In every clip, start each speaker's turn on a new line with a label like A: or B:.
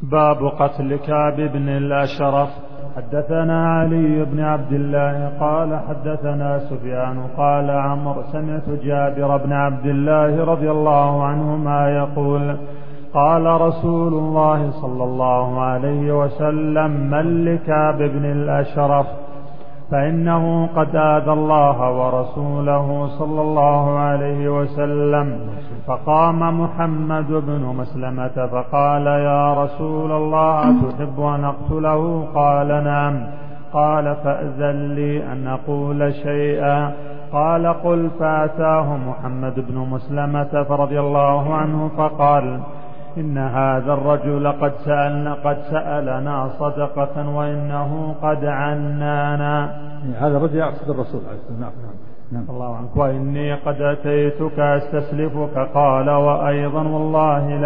A: باب قتل كعب بن الأشرف. حدثنا علي بن عبد الله قال حدثنا سفيان قال عمرو سمعت جابر بن عبد الله رضي الله عنهما يقول قال رسول الله صلى الله عليه وسلم من لكعب بن الأشرف فإنه قد آذى الله ورسوله صلى الله عليه وسلم. فقام محمد بن مسلمة فقال يا رسول الله أتحب أن أقتله؟ قال نعم. قال فأذن لي أن أقول شيئا. قال قل. فأتاه محمد بن مسلمة فرضي الله عنه فقال إن هذا الرجل قد سألنا صدقة وإنه قد عنانا.
B: هذا الرجل يقصد الرسول عليه الصلاة والسلام.
A: نعم. الله عنك. وإني قد أتيتك أستسلفك. قال وأيضا والله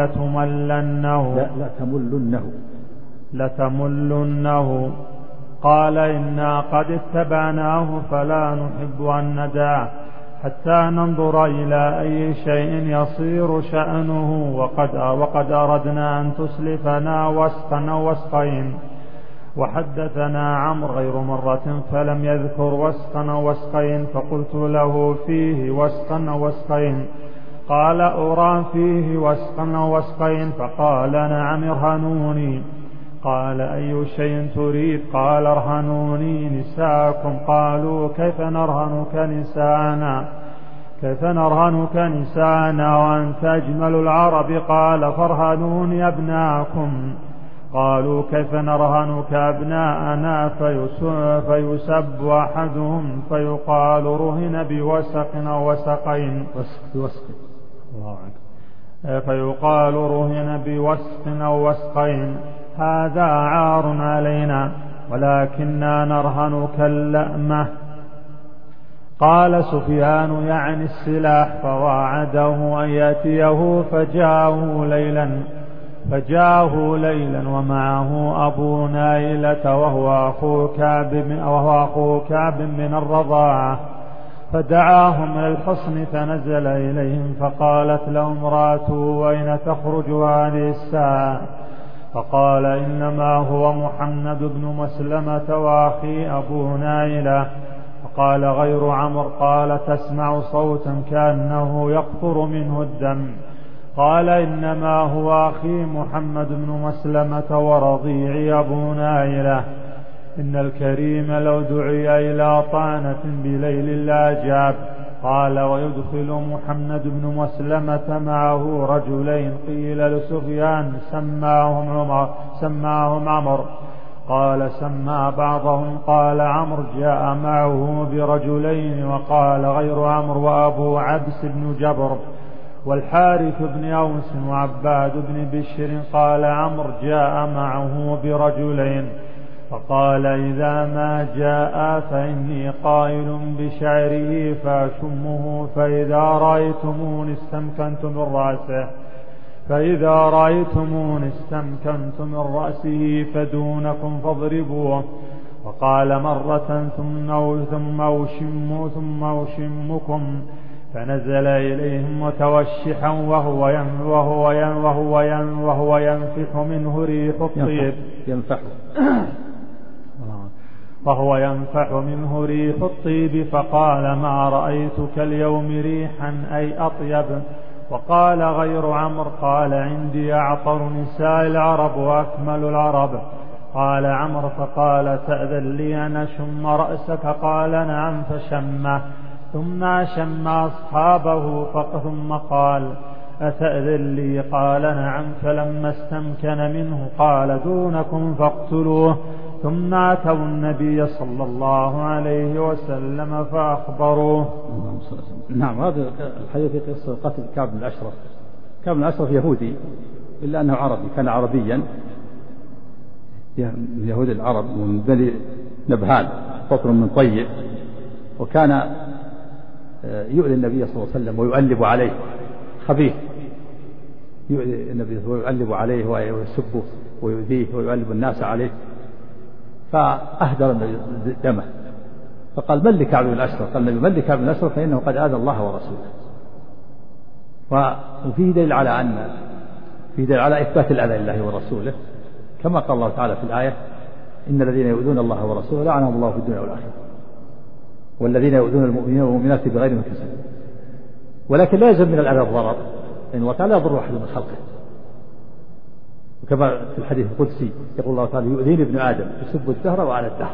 A: لتملنه. قال إنا قد اتبعناه فلا نحب أن ندعه حتى ننظر إلى أي شيء يصير شأنه وقد أردنا أن تسلفنا وسقا وسقين. وحدثنا عمرو غير مرة فلم يذكر وسقا وسقين فقلت له فيه وسقا وسقين؟ قال أرى فيه وسقا وسقين. فقال نعم ارهنوني. قال أي شيء تريد؟ قال ارهنوني نساءكم. قالوا كيف نرهنك نساءنا وأنت أجمل العرب؟ قال فارهنوني أبناءكم. قالوا كيف نرهنك أبناءنا؟ فيسب أحدهم فيقال رهن بوسق أو وسقين. فيقال رهن بوسق أو وسقين. هذا عار علينا ولكننا نرهنك اللأمة. قال سفيان يعني السلاح. فواعده أن يأتيه فجاءه ليلا ومعه أبو نائلة وهو أخو كعب من الرضاعة. فدعاهم إلى الحصن فنزل إليهم فقالت له امرأته وأين تخرج هذه الساعة؟ فقال إنما هو محمد بن مسلمة وأخي أبو نائلة. فقال غير عمرو قال تسمع صوتا كأنه يقطر منه الدم. قال إنما هو أخي محمد بن مسلمة ورضيعي أبو نائلة. إن الكريم لو دعي إلى طعنة بليل لاجاب. قال ويدخل محمد بن مسلمة معه رجلين قيل لسفيان سماهم عمرو. قال سمى بعضهم. قال عمرو جاء معه برجلين. وقال غير عمرو وأبو عبس بن جبر والحارث بن أوس وعباد بن بشر. قال عمرو جاء معه برجلين. فقال إذا ما جاء فإني قائل بشعره فأشمه فإذا رأيتمون استمكنت من رأسه فدونكم فاضربوه. وقال مرة ثم أوشمكم. فنزل إليهم متوشحا وهو ينفح منه ريح الطيب. فقال ما رأيتك اليوم ريحا أي أطيب. وقال غير عمرو قال عندي أعطر نساء العرب وأكمل العرب. قال عمرو فقال تأذن لي أن أشم رأسك؟ قال نعم. فشمه ثم شم أصحابه ثم قال أتأذن لي؟ قال نعم. فلما استمكن منه قال دونكم فاقتلوه. ثم أتوا النبي صلى الله عليه وسلم فأخبروه.
B: نعم. هذا الحديث في قصة قتل كعب بن الأشرف. كعب بن الأشرف يهودي إلا أنه عربي، كان عربيا من يهود العرب ومن بني نبهان قطر من طيب. وكان يؤذي النبي صلى الله عليه وسلم ويؤلب عليه، خبيث يؤذي النبي ويؤلب عليه ويسبه ويؤذيه ويؤلب الناس عليه. فأهدر دمه. فقال من لكعب بن الأشرف؟ قال النبي من لكعب بن الأشرف فإنه قد آذى الله ورسوله. وفيه دليل على إثبات الأذى لله ورسوله، كما قال الله تعالى في الآية إن الذين يؤذون الله ورسوله لعنهم الله في الدنيا والآخرة والذين يؤذون المؤمنين والمؤمنات بغير ما كسبوا. ولكن لا يلزم من الأذى الضرر، لأن الله تعالى يضر أحد من خلقه، وكما في الحديث القدسي يقول الله تعالى يؤذيني ابن آدم يسب الدهر وأنا الدهر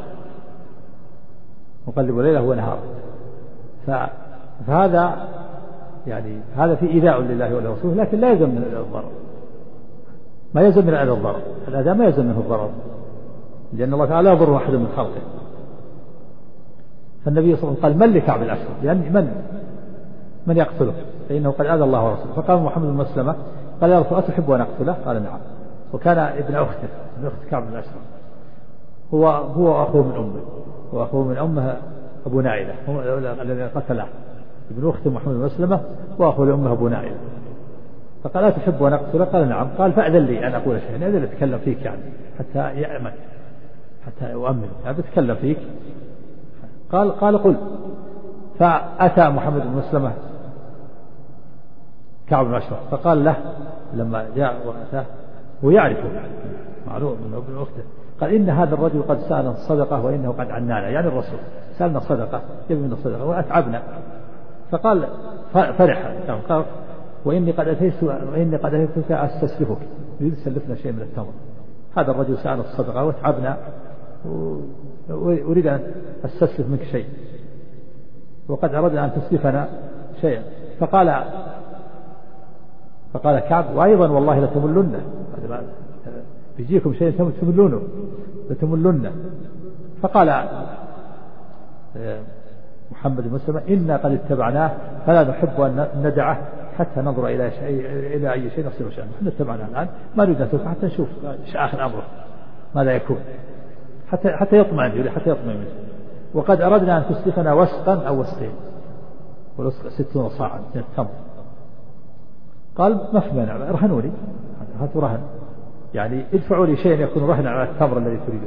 B: مقلب ليله ونهاره. فهذا يعني هذا في إيذاء لله ولرسوله، لكن لا يلزم من الضرر، ما يلزم من الأذى الضرر، الأذى ما يلزم منه الضرر، لأن الله تعالى يضر أحد من خلقه. فالنبي صلى الله عليه وسلم قال من لكعب الأشرف، يعني من يقتله فإنه قد آذى الله ورسوله. فقال محمد بن مسلمة قال يا رسول الله أتحب أن أقتله؟ قال نعم. وكان ابن أخت كعب بن الأشرف، هو أخوه من أمه، وأخوه من أمه أبو نائلة الذي قتله، ابن أخت محمد بن مسلمة وأخوه لأمه أبو نائلة. فقال أتحب أن أقتله؟ قال نعم. قال فأذن لي أن أقول شيئا، أذن أتكلم فيك يعني حتى يأمن، حتى أؤمن يعني بتكلم فيك. قال قل. فأتى محمد بن مسلمة كعب بن أشرف فقال له لما جاء وأتاه ويعرفه معلوم من ابن أخته، قال إن هذا الرجل قد سألنا الصدقة وإنه قد عنانا، يعني الرسول سألنا الصدقة يبي من الصدقة وأتعبنا. فقال فرح قال وإني قد أتيتك أستسلفك، يريد سلفنا شيء من التمر، هذا الرجل سألنا الصدقة وأتعبنا وأريد أن أستسلف منك شيء وقد أردنا أن تسلفنا شيئا. فقال كعب وأيضا والله لتملن، بيجيكم شيء لتملن. فقال محمد بن مسلمة إنا قد اتبعناه فلا نحب أن ندعه حتى ننظر إلى أي شيء نصير شأنه. نحن اتبعناه الآن ما نريد نتركه حتى نشوف آخر أمره ماذا يكون، حتى يطمئن وقد أردنا أن تسلفنا وسقا أو وسقين، والوسق 60 صاعا من التمر. قال ما في مانع، رهنوني، هاتوا رهن، يعني ادفعوا لي شيء يكون رهنا على التمر الذي تريدون.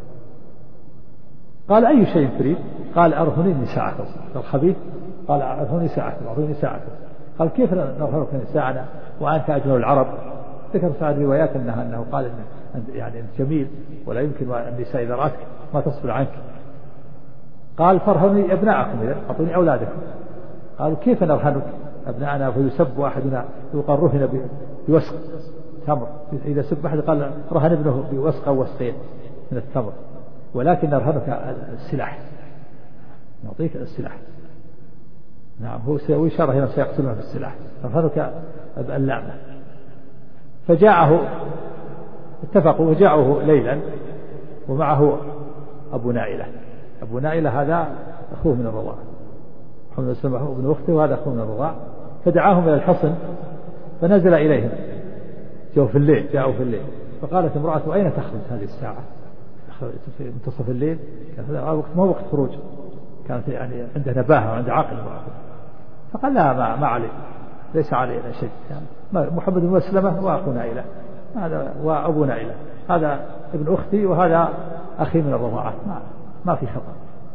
B: قال أي شيء تريد؟ قال أرهنني ساعة. الخبيث قال أرهنني ساعة. قال كيف نرهنك ساعة وأنت أجمل العرب؟ ذكر في الروايات أنه قال يعني أنت جميل ولا يمكن النساء إذا رأتك ما تصبر عنك. قال فارهني أبناءكم، إذا أعطوني أولادكم. قالوا كيف نرهنك أبناءنا فيسب أحدنا يقال رهن بوسق تمر، إذا سب أحد قال رهن ابنه بوسق أو وسقين من التمر، ولكن نرهنك السلاح، نعطيك السلاح. نعم هو وإشارة هنا سيقتلنا بالسلاح، نرهنك اللعنة. فجاءه اتفقوا وجاءه ليلا ومعه أبو نائلة هذا أخوه من الرضاعة، محمد بن ابن أخته وهذا أخوه من الرضاعة. فدعاهم إلى الحصن فنزل إليهم، جاءوا في الليل. فقالت امرأته أين تخرج هذه الساعة؟ في منتصف الليل، كان هذا وقت ما وقت خروج، كانت يعني عنده نباهة وعنده عقل. فقال لا ما علي، ليس علينا شيء، يعني محمد بن مسلمة وأخو نائلة هذا وأبو نائلة، هذا ابن أختي وهذا أخي من الرضاعة، ما في خطأ.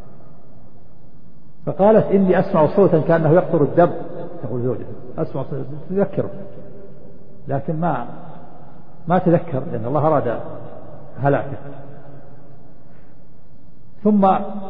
B: فقالت إني أسمع صوتا كأنه يقطر الدم، تقول زوجته أسمع صوتا تذكره، لكن ما تذكر لأن الله أراد هلاكه. ثم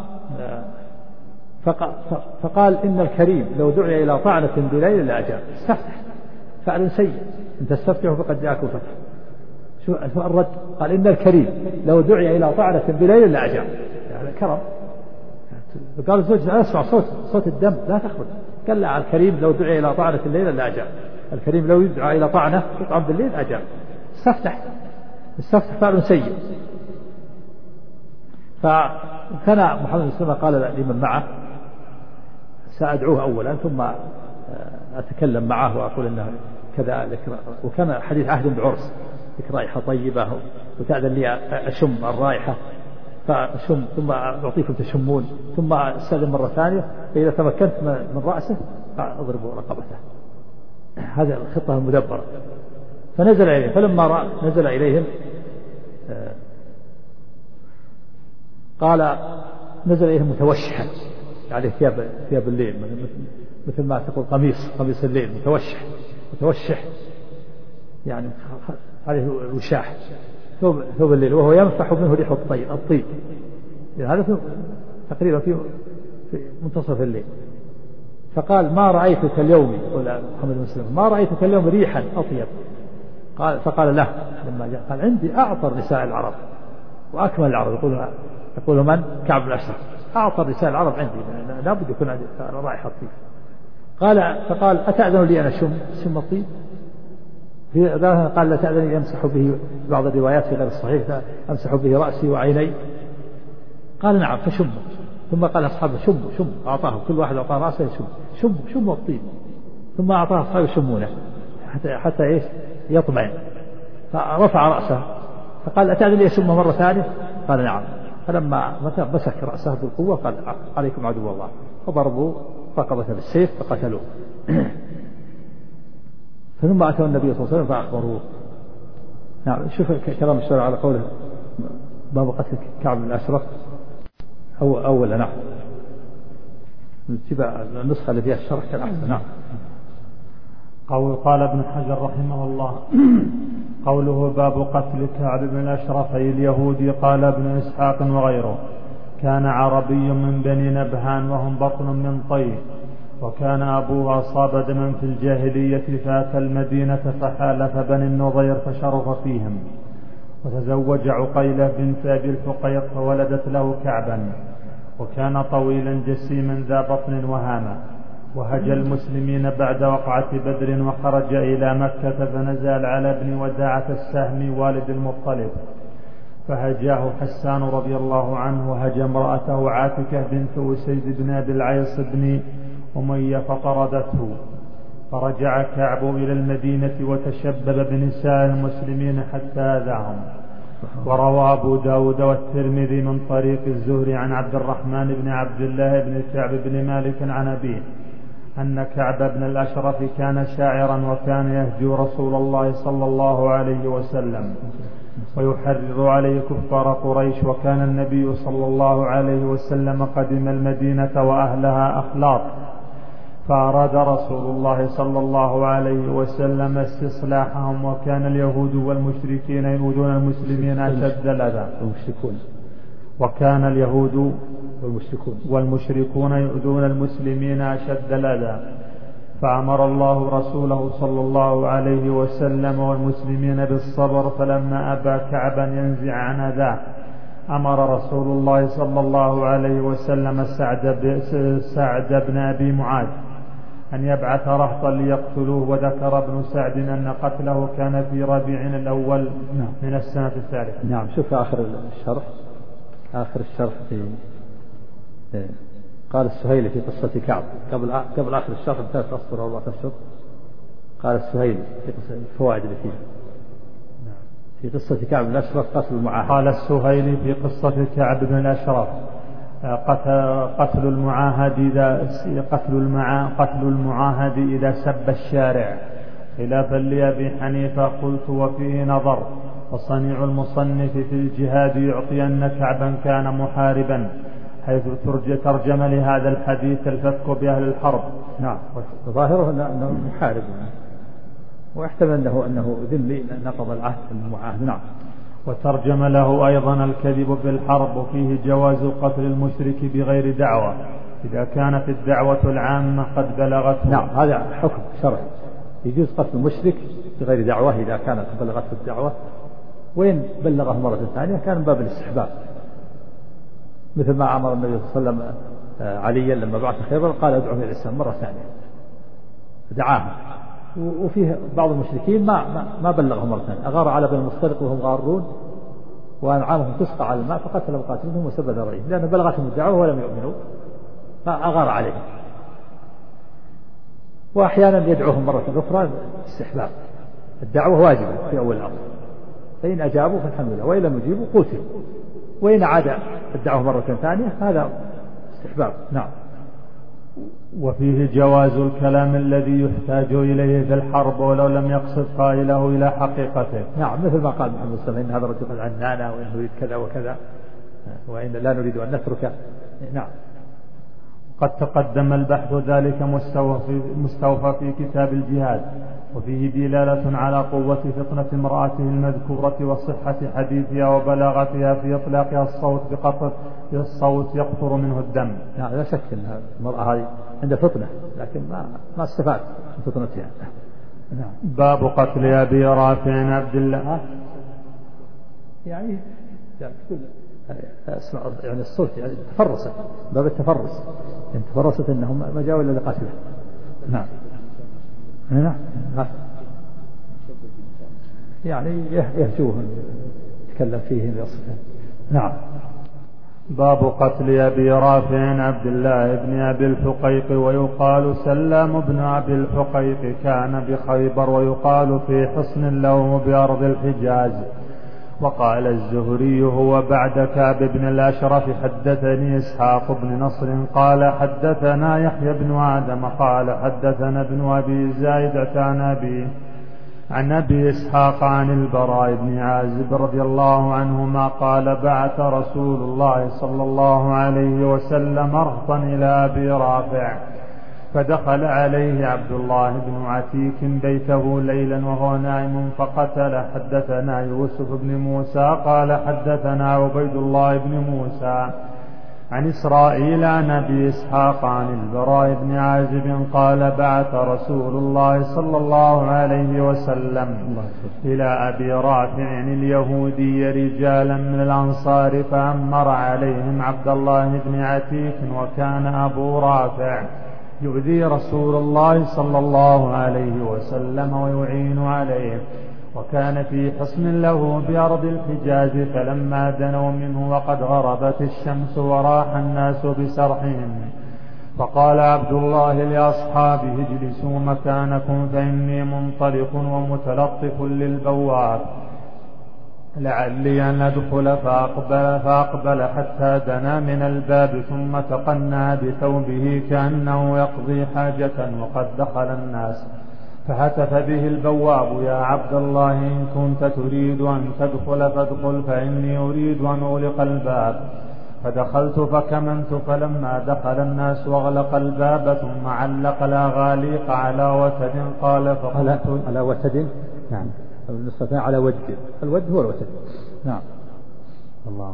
B: فقال إن الكريم لو دعي إلى طعنة بليل لأجاب. استفتح، فعل سيء، إن تستفتحوا فقد جاءكم فتح. شو الرد؟ قال إن الكريم لو دعي إلى طعنة بليل لأجاب، يعني كرم. قال الزوج أنا أسمع صوت الدم لا تخرج. قال لا، الكريم لو دعي إلى طعنة الليل لأجاب، الكريم لو يدعى إلى طعنة يطعن بالليل أجاب. استفتح فعل سيء. فكان محمد بن مسلمة قال لمن معه سأدعوه أولا ثم أتكلم معه وأقول إنه كذا، وكان حديث عهد بعرس، ذكر رائحة طيبة وتأذن لي أشم الرائحة فأشم ثم أعطيكم تشمون، ثم أستأذن مرة ثانية، فإذا تمكنت من رأسه أضرب رقبته. هذا الخطة المدبرة. فنزل إليهم، فلما نزل إليهم قال نزل إليهم متوشحا، يعني ثياب الليل، مثل ما تقول قميص الليل، متوشح يعني هذه الوشاح ثوب الليل وهو يمسح منه ريح الطيب. هذا تقريبا في منتصف الليل. فقال ما رأيتك اليوم، يقول محمد بن مسلم، ما رأيتك اليوم ريحا أطيب. فقال له لما جاء قال عندي أعطر نساء العرب وأكمل العرب. يقول من؟ كعب بن الأشرف، أعطر نساء العرب عندي، لابد يكون عندي رائحة الطيب. فقال أتأذن لي أن أشم الطيب؟ قال لا تأذن لي أمسح به، بعض الروايات في غير الصحيح أمسح به رأسي وعيني. قال نعم فشمه. ثم قال أصحابه شموا، أعطاهم كل واحد أعطاه رأسه شموا الطيب. ثم أعطاه أصحابه يشمونه حتى إيش يطمئن. فرفع رأسه فقال أتأذن لي أشمه مرة ثانية؟ قال نعم. فلما مسك رأسه بالقوة قال عليكم عدو الله، فضربوا رقبة بالسيف فقتلوه. ثم أتوا النبي صلى الله عليه وسلم فأخبروه. نعم شوف كلام الشرع على قوله باب قتل كعب بن الأشرف أولا. نعم نتبع النسخة اللي فيها الشرح كان أحسن. نعم.
A: قال ابن حجر رحمه الله قوله باب قتل كعب بن الأشرف أي اليهودي. قال ابن إسحاق وغيره كان عربي من بني نبهان وهم بطن من طي، وكان أبوه أصاب دما في الجاهلية فأتى المدينة فحالف بني النضير فشرف فيهم، وتزوج عقيلة بنت أبي الفقيق فولدت له كعبا، وكان طويلا جسيما ذا بطن وهامة. وهجى المسلمين بعد وقعة بدر وخرج إلى مكة فنزل على ابن وداعة السهمي والد المطلب فهجاه حسان رضي الله عنه، وهجى امرأته عاتكة بنت أسيد بن أبي العيص بن أمية فطردته. فرجع كعب إلى المدينة وتشبب بنساء المسلمين حتى أذاهم. وروى أبو داود والترمذي من طريق الزهري عن عبد الرحمن بن عبد الله بن كعب بن مالك عن أبيه أن كعب بن الأشرف كان شاعرا وكان يهجو رسول الله صلى الله عليه وسلم ويحرض عليه كفار قريش. وكان النبي صلى الله عليه وسلم قدم المدينة وأهلها أخلاط، فأراد رسول الله صلى الله عليه وسلم استصلاحهم. وكان اليهود والمشركين يؤذون المسلمين أشد الأذى. وكان اليهود والمشركون يؤذون المسلمين أشد الأذى، فأمر الله رسوله صلى الله عليه وسلم والمسلمين بالصبر. فلما أبى كعبا ينزع عن أذاه أمر رسول الله صلى الله عليه وسلم سعد بن أبي معاذ أن يبعث رهطا ليقتلوه. وذكر ابن سعد أن قتله كان في ربيع الأول من السنة الثالثة.
B: نعم. شوف آخر الشرح في قال السهيلي في قصة كعب قبل آخر الشرح بثلاث أسطر أو 4 أشهر. قال السهيلي في قصة الفوائد اللي فيها في قصة كعب بن الأشرف قتل المعاهد.
A: قال السهيلي في قصة كعب بن الأشرف قتل المعاهد إذا سب الشارع، خلافا لأبي حنيفة. قلت وفيه نظر، وصنيع المصنف في الجهاد يعطي أن كعبا كان محاربا، حيث ترجم لهذا الحديث الفتك بأهل الحرب.
B: نعم. ظاهره أنه محارب، واحتمل أنه ذمي نقض العهد المعاهد. نعم.
A: وترجم له أيضا الكذب بالحرب، وفيه جواز قتل المشرك بغير دعوة إذا كانت الدعوة العامة قد بلغته.
B: نعم هذا حكم شرعي، يجوز قتل المشرك بغير دعوة إذا كانت بلغته الدعوة، وإن بلغه مرة ثانية كان من باب الاستحباب، مثل ما أمر النبي صلى الله عليه وسلم عليا لما بعث خيبر قال ادعوهم إلى الإسلام مرة ثانية دعاهم. وفيه بعض المشركين ما بلغهم مرة ثانية، أغار على بني المصطلق وهم غارون وأنعامهم تسقى على الماء فقتل مقاتلهم وسب ذرعهم، لأن بلغتهم الدعوة ولم يؤمنوا فأغار عليهم. وأحيانا يدعوهم مرة أخرى استحباب، الدعوة واجبة في أول الأمر، فإن أجابوا فالحمد لله، وإن لم يجيبوا قتلوا، وإن عاد الدعوة مرة ثانية هذا استحباب. نعم.
A: وفيه جواز الكلام الذي يحتاج إليه في الحرب ولو لم يقصد قائله إلى حقيقته.
B: نعم، مثل ما قال محمد صلى الله عليه وسلم إن هذا الرجل عنانا وإن نريد كذا وكذا وإن لا نريد أن نترك. نعم.
A: قد تقدم البحث ذلك مستوفى في كتاب الجهاد، وفيه دلالة على قوة فطنة امرأته المذكورة وصحة حديثها وبلاغتها في إطلاقها الصوت بقطر الصوت يقطر منه الدم.
B: لا شك أن المرأة هذه عندها فطنة لكن ما استفاد من فطنتها.
A: باب قتل أبي رافع عبد الله.
B: يعني اسمع يعني الصوت يعني تفرست باب التفرس يعني تفرست انهم ما جاءوا الا لقتله. نعم يعني يهجوهم يتكلم فيهم يصفهم. نعم.
A: باب قتل أبي رافع عبد الله بن أبي الحقيق ويقال سلام بن أبي الحقيق كان بخيبر ويقال في حصن له بأرض الحجاز. وقال الزهري هو بعد كعب بن الأشرف حدثني إسحاق بن نصر قال حدثنا يحيى بن آدم قال حدثنا ابن أبي زايد عن أبي إسحاق عن البراء بن عازب رضي الله عنهما قال بعث رسول الله صلى الله عليه وسلم رهطا إلى أبي رافع فدخل عليه عبد الله بن عتيك بيته ليلا وهو نائم فقتله. حدثنا يوسف بن موسى قال حدثنا عبيد الله بن موسى عن إسرائيل عن أبي إسحاق عن البراء بن عازب قال بعث رسول الله صلى الله عليه وسلم إلى أبي رافع اليهودي رجالا من الأنصار فأمر عليهم عبد الله بن عتيك وكان أبو رافع يؤذي رسول الله صلى الله عليه وسلم ويعين عليه وكان في حصن له بأرض الحجاز فلما دنوا منه وقد غربت الشمس وراح الناس بسرحهم فقال عبد الله لأصحابه اجلسوا مكانكم فإني منطلق ومتلطف للبواب لعلي أن أدخل فأقبل حتى دنا من الباب ثم تقنع بثوبه كأنه يقضي حاجة وقد دخل الناس فهتف به البواب يا عبد الله إن كنت تريد أن تدخل فادخل فإني أريد أن أغلق الباب فدخلت فكمنت فلما دخل الناس وأغلق الباب ثم علق الأغاليق على وتد قال فقلت
B: على وتد. نعم نستطيع على وجه الوجه هو الوتد. نعم الله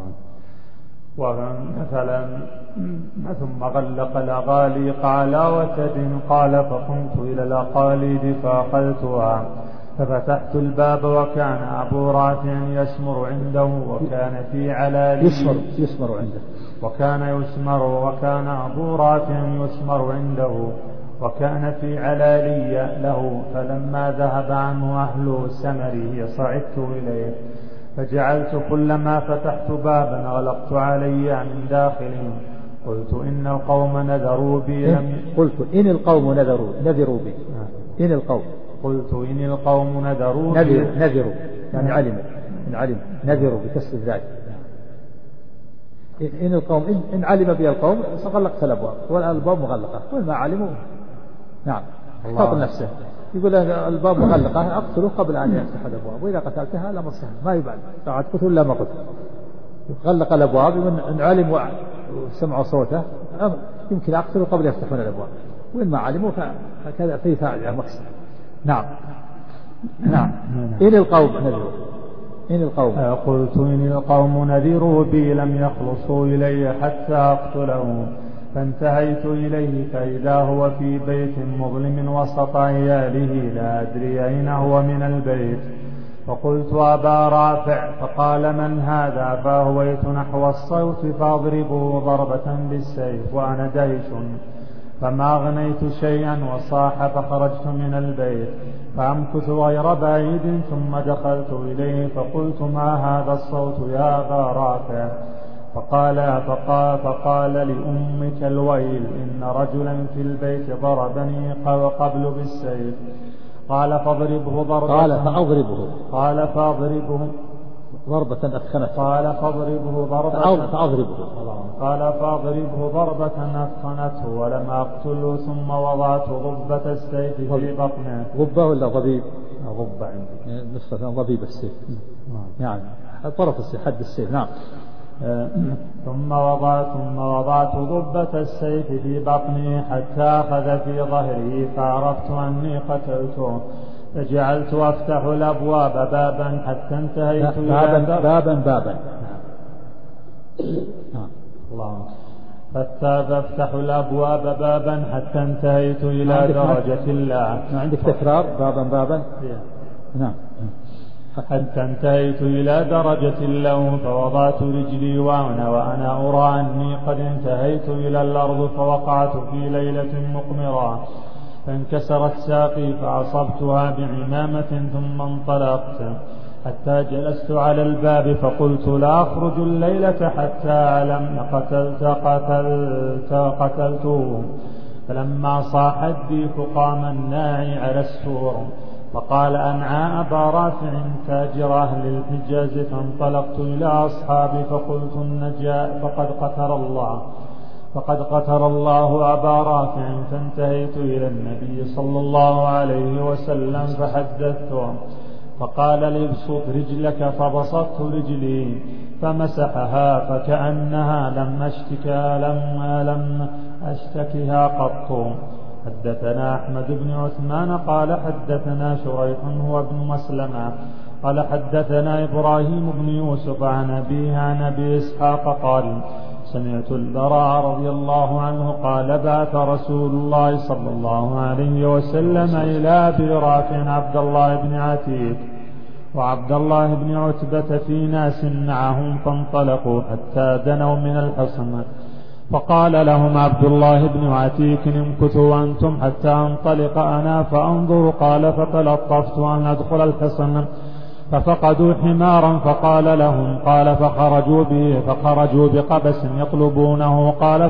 A: ومثلا ثم غلق الأغاليق على وتد قال فقمت إلى الأقاليد فأخذتها ففتحت الباب وكان أبو رافع يسمر عنده وكان في علالي
B: يسمر عنده
A: وكان أبو رافع يسمر عنده وكان في علالي له فلما ذهب عنه أهل سمره صعدت إليه فجعلت كلما فتحت بابا غلقت علي من داخلهم قلت إن القوم نذروا بي
B: نذروا يعني علم نذروا بكسر الذال إن القوم إن علم بي القوم فغلقت الأبواب والأبواب مغلقة وما علموا. نعم خاطر نفسه يقول الباب مغلقة أقتله قبل أن يفتح الأبواب وإذا قتلتها لا مرسها ما يبعد قاعد قتل لا ما قتل غلق الأبواب من علم وسمعوا صوته يمكن أقتله قبل يفتحون الأبواب وإن ما علموا فكذا في فاعل مقصد. نعم إن القوم
A: قلت إن القوم نذروا بي لم يخلصوا إلي حتى أقتله فانتهيت إليه فإذا هو في بيت مظلم وسط عياله لا أدري أين هو من البيت فقلت أبا رافع فقال من هذا فأهويت نحو الصوت فأضربه ضربة بالسيف وأنا دهش فما أغنيت شيئا وصاح فخرجت من البيت فأمكث غير بعيد ثم دخلت إليه فقلت ما هذا الصوت يا أبا رافع فقال لأمك الويل إن رجلا في البيت ضربني قبل بالسيف قال فاضربه
B: ضربة أثخنته
A: ولم أقتله ثم وضعت ضبة السيف في بطنه.
B: ضبة ولا ضبيب؟
A: ضبة عندي
B: نسخة ضبيب السيف يعني طرف السيف حد السيف. نعم.
A: ثم وضعت ضبة السيف في بطني حتى أخذ في ظهري فعرفت أني قتلته فجعلت أفتح الأبواب بابا حتى انتهيت إلى
B: بابا
A: الله فافتح الأبواب بابا حتى انتهيت إلى درجة الله.
B: عندك تكرار بابا نعم.
A: حتى انتهيت إلى درجة اللوم فوضعت رجلي وأنا أرى أني قد انتهيت إلى الأرض فوقعت في ليلة مقمرة فانكسرت ساقي فعصبتها بعمامة ثم انطلقت حتى جلست على الباب فقلت لا أخرج الليلة حتى أعلم قتلته. فلما صاح الديك قام الناعي على السور فقال أنعى أبا رافع تاجر أهل الحجاز. فانطلقت إلى أصحابي فقلت النجاء فقد قتل الله أبا رافع. فانتهيت إلى النبي صلى الله عليه وسلم فحدثته فقال لي ابسط رجلك فبسطت رجلي فمسحها فكأنها لم أشتكها قط. حدثنا أحمد بن عثمان قال حدثنا شريح هو ابن مسلمة قال حدثنا إبراهيم بن يوسف عن أبيه عن أبي إسحاق قال سمعت البراء رضي الله عنه قال بعث رسول الله صلى الله عليه وسلم إلى أبي رافع عبد الله بن عتيك وعبد الله بن عتبة في ناس معهم فانطلقوا حتى دنوا من الحصن فقال لهم عبد الله بن عتيك امكثوا أنتم حتى انطلق أنا فأنظر. قال فتلطفت أن أدخل الحصن ففقدوا حمارا فقال لهم قال فخرجوا بقبس يطلبونه. قال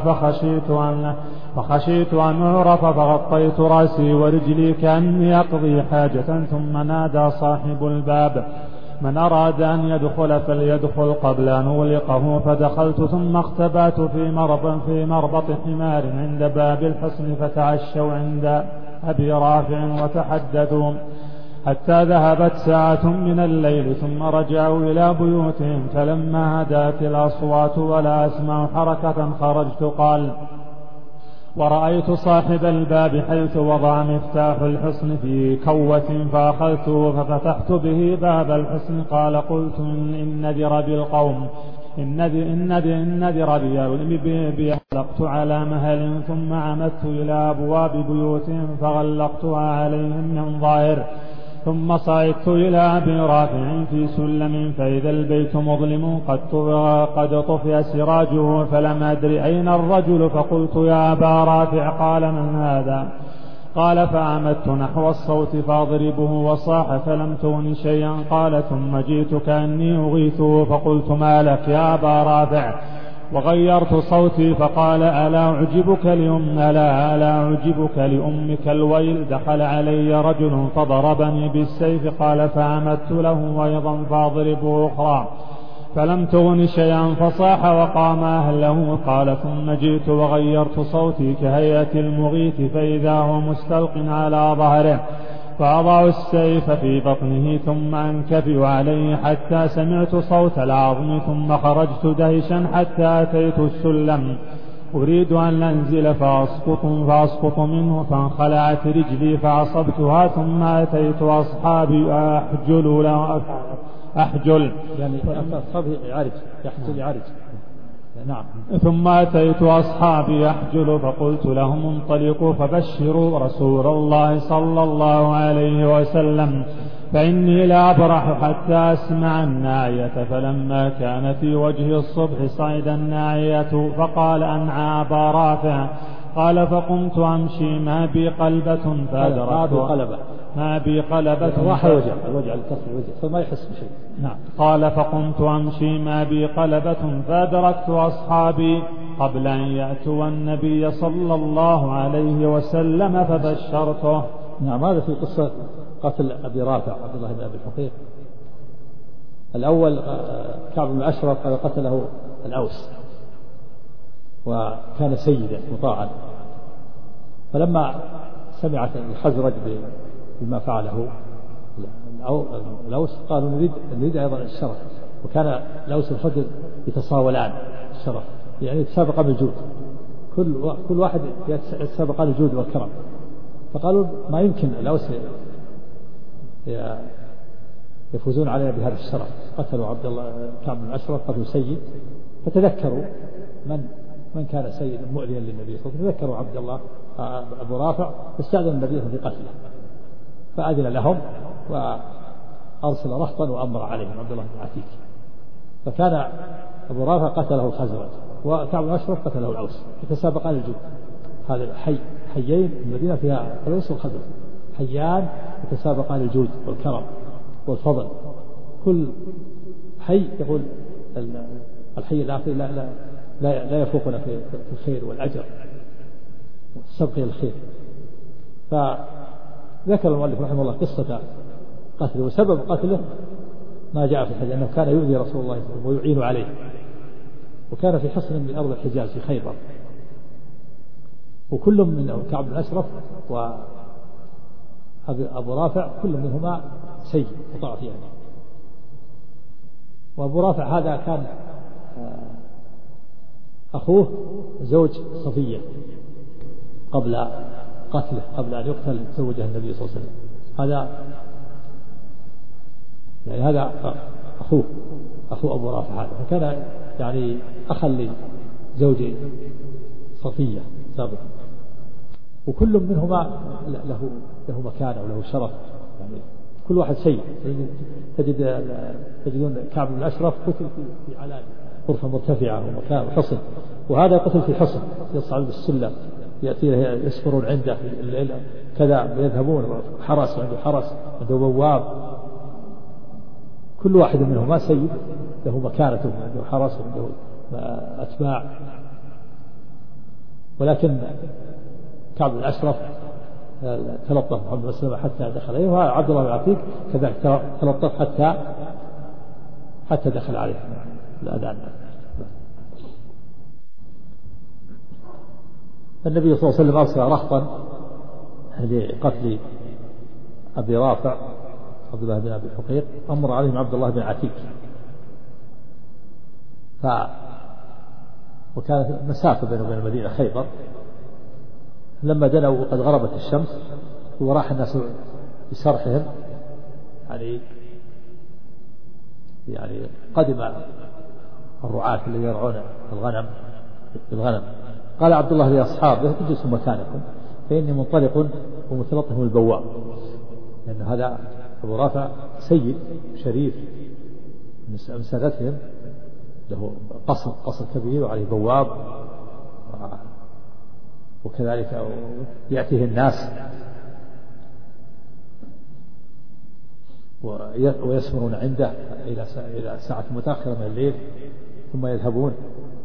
A: فخشيت أن أعرف فغطيت رأسي ورجلي كأني أقضي حاجة. ثم نادى صاحب الباب من أراد أن يدخل فليدخل قبل أن أغلقه. فدخلت ثم اختبأت في مربط حمار عند باب الحصن فتعشوا عند أبي رافع وتحدثوا حتى ذهبت ساعة من الليل ثم رجعوا إلى بيوتهم. فلما هدأت الأصوات ولا أسمع حركة خرجت. قال ورأيت صاحب الباب حيث وضع مفتاح الحصن في كوة فأخذته ففتحت به باب الحصن. قال قلت إن ذر بالقوم إن ذر بيغلقت على مهل ثم عمدت إلى أبواب بيوتهم فغلقتها عليهم من ظاهر. ثم صعدت إلى أبي رافع في سلم فإذا البيت مظلم قد طفئ سراجه فلم أدري أين الرجل. فقلت يا أبا رافع قال من هذا؟ قال فعمدت نحو الصوت فأضربه وصاح فلم تغن شيئا. قال ثم جئت كأني أغيثه فقلت ما لك يا أبا رافع وغيرت صوتي فقال ألا أعجبك لأمك الويل دخل علي رجل فضربني بالسيف. قال فعمدت له أيضا فأضربه أخرى فلم تغن شيئا فصاح وقام أهله. قال ثم جئت وغيرت صوتي كهيئة المغيث فإذا هو مستلق على ظهره فأضع السيف في بطنه ثم أنكفئ عليه حتى سمعت صوت العظم ثم خرجت دهشا حتى أتيت السلم أريد أن أنزل فأسقط منه فانخلعت رجلي فعصبتها ثم أتيت أصحابي أحجل
B: يعني أصحابي يعرج نعم.
A: ثم أتيت أصحابي أحجل فقلت لهم انطلقوا فبشروا رسول الله صلى الله عليه وسلم فإني لا أبرح حتى أسمع الناعية. فلما كان في وجه الصبح صعد الناعية فقال أنعى أبا رافع. قال فقمت أمشي ما بي قلبة فأدركت ما بي قلبة
B: راح الوجع الكسر الوجع فما يحس بشيء.
A: نعم. قال فقمت أمشي ما بي قلبة فأدركت أصحابي قبل أن يأتوا النبي صلى الله عليه وسلم فبشرته.
B: نعم. هذا في قصة قتل أبي رافع عبد الله بن أبي الحقيق. الأول كعب بن أشرف قتله الأوس وكان سيدا مطاعا. فلما سمعت الخزرج بما فعله الأوس قالوا نريد أيضا الشرف. وكان الأوس والخزرج يتصاولان الشرف يعني يتسابقان بالجود. كل واحد يتسابقان الجود والكرم. فقالوا ما يمكن الأوس يفوزون علينا بهذا الشرف. قتلوا عبد الله كعب بن الأشرف، قتلوا سيد، فتذكروا من كان سيدا مؤذيا للنبي صلى الله عليه وسلم، تذكروا عبد الله أبو رافع، فاستأذن النبي في قتله، فأذن لهم وأرسل رهطا وأمر عليهم عبد الله بن عتيك. فكان أبو رافع قتله الخزرج، وكعب بن أشرف قتله الأوس، يتسابقان الجود. هذا حيين المدينة فيها الأوس والخزرج، حيان يتسابقان الجود والكرم والفضل. كل حي يقول الحي الآخر لا يفوقنا في الخير والأجر والسبق إلى الخير. فذكر المؤلف رحمه الله قصة قتله، وسبب قتله ما جاء في الحديث أنه كان يؤذي رسول الله صلى الله عليه وسلم ويعين عليه، وكان في حصن من أرض الحجاز في خيبر، وكل من كعب بن الأشرف وأبو رافع كل منهما سيء وطاع فيه. وأبو رافع هذا كان أخوه زوج صفية قبل قتله، قبل أن يقتل زوجها النبي صلى الله عليه وسلم. هذا أخو أبو رافع هذا، فكان يعني أخا لزوج صفية سابقا، وكل منهما له مكانة وله شرف، يعني كل واحد شيء. تجدون كعب بن الأشرف قتل في علانية غرفة مرتفعة ومكان وحصن، وهذا قتل في حصن يصعد بالسلم، يأتي يسفرون عنده في الليل كذا، يذهبون حرس، عنده حرس، عنده بواب، كل واحد منهما سيد له مكانته، عنده حرس وعنده أتباع. ولكن كعب بن الأشرف تلطف محمد بن سلمة حتى دخل عليه، وهذا عبد الله بن عتيق كذلك تلطف حتى دخل عليه الأذان. النبي صلى الله عليه وسلم أرسل رهطا لقتل أبي رافع عبد الله بن أبي حقيق، أمر عليهم عبد الله بن عتيق. وكانت مسافة بينه وبين المدينة خيبر. لما دنوا وقد غربت الشمس وراح الناس بسرحهم، يعني قدم الرعاة اللي يرعون الغنم، قال عبد الله لأصحابه اجلسوا مكانكم فإني منطلق ومتلطف بالبواب، لأن هذا أبو رافع سيد شريف من سادتهم، له قصر كبير وعليه بواب، وكذلك يأتيه الناس ويسمرون عنده إلى ساعة متأخرة من الليل ثم يذهبون.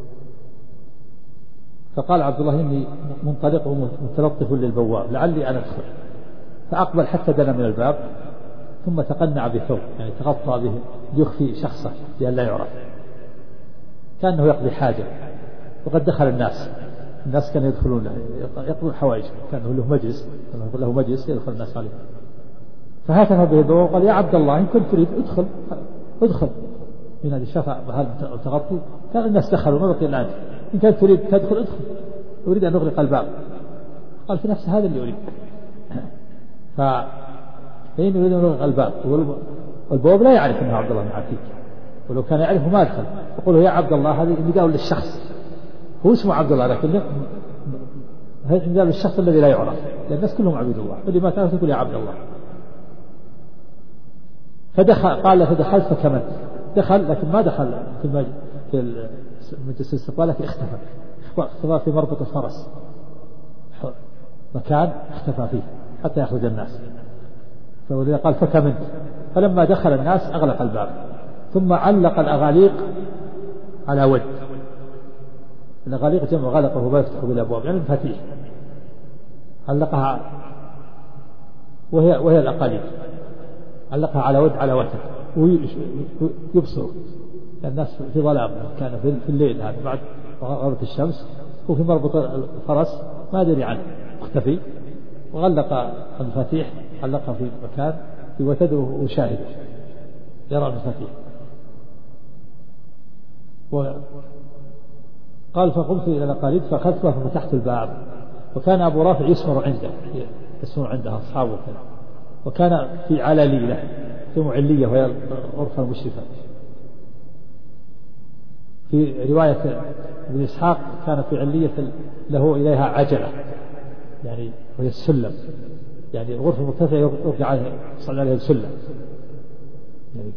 B: فقال عبد الله إني منطلق ومتلطف للبواب لعلي أن أدخل، فأقبل حتى دنا من الباب ثم تقنع بثوب، يعني تغطى به ليخفي شخصه لئلا يعرف، كأنه يقضي حاجة. وقد دخل الناس كانوا يدخلون له يقضون حوائج، كان له مجلس يدخل الناس عليه. فهاتف به البواب وقال يا عبد الله إن كنت تريد ادخل من هذه الشفاء هل تغطي؟ كان الناس دخلوا ما بقي إلا أنت، إن كنت تريد تدخل ادخل، أريد أن نغلق الباب. قال في نفس هذا اللي أريد، فإن يريد أن نغلق الباب، والبواب لا يعرف أنه عبد الله بن عتيق، ولو كان يعرفه ما دخل. يقول يا عبد الله، هذه نداء للشخص، هو اسمه عبد الله لكن هذا نداء للشخص الذي لا يعرف، لأن الناس كلهم عبيد الله، واللي ما تعرف تقول يا عبد الله. قال فدخلت فكملت، دخل لكن ما دخل في مجلس الاستقبال، لكن اختفى في مربط الفرس، مكان اختفى فيه حتى يخرج الناس. فولذا قال فكملت، فلما دخل الناس أغلق الباب ثم علق الأغاليق على ود. الأغاليق جمع غلقه وما يفتح بالأبواب، يعني المفاتيح علقها، وهي الأقاليق، علقها على ود على وتر ويبصر الناس في ظلام، كان في الليل هذا بعد غربت الشمس، وفي مربط الفرس ما دري عنه مختفي، وغلق المفاتيح، علقها في مكان في وتد وشاهد يرى المفاتيح. قال فقمت إلى الأقاليد فأخذتها ففتحت الباب، وكان أبو رافع يسمر عنده أصحابه كذا، وكان في علالية في معلية وهي الغرفة المشرفة. في رواية ابن إسحاق كان في علية له إليها عجلة يعني وهي السلم، يعني الغرفة المرتفعة يرجع يصعد عليها السلم يعني.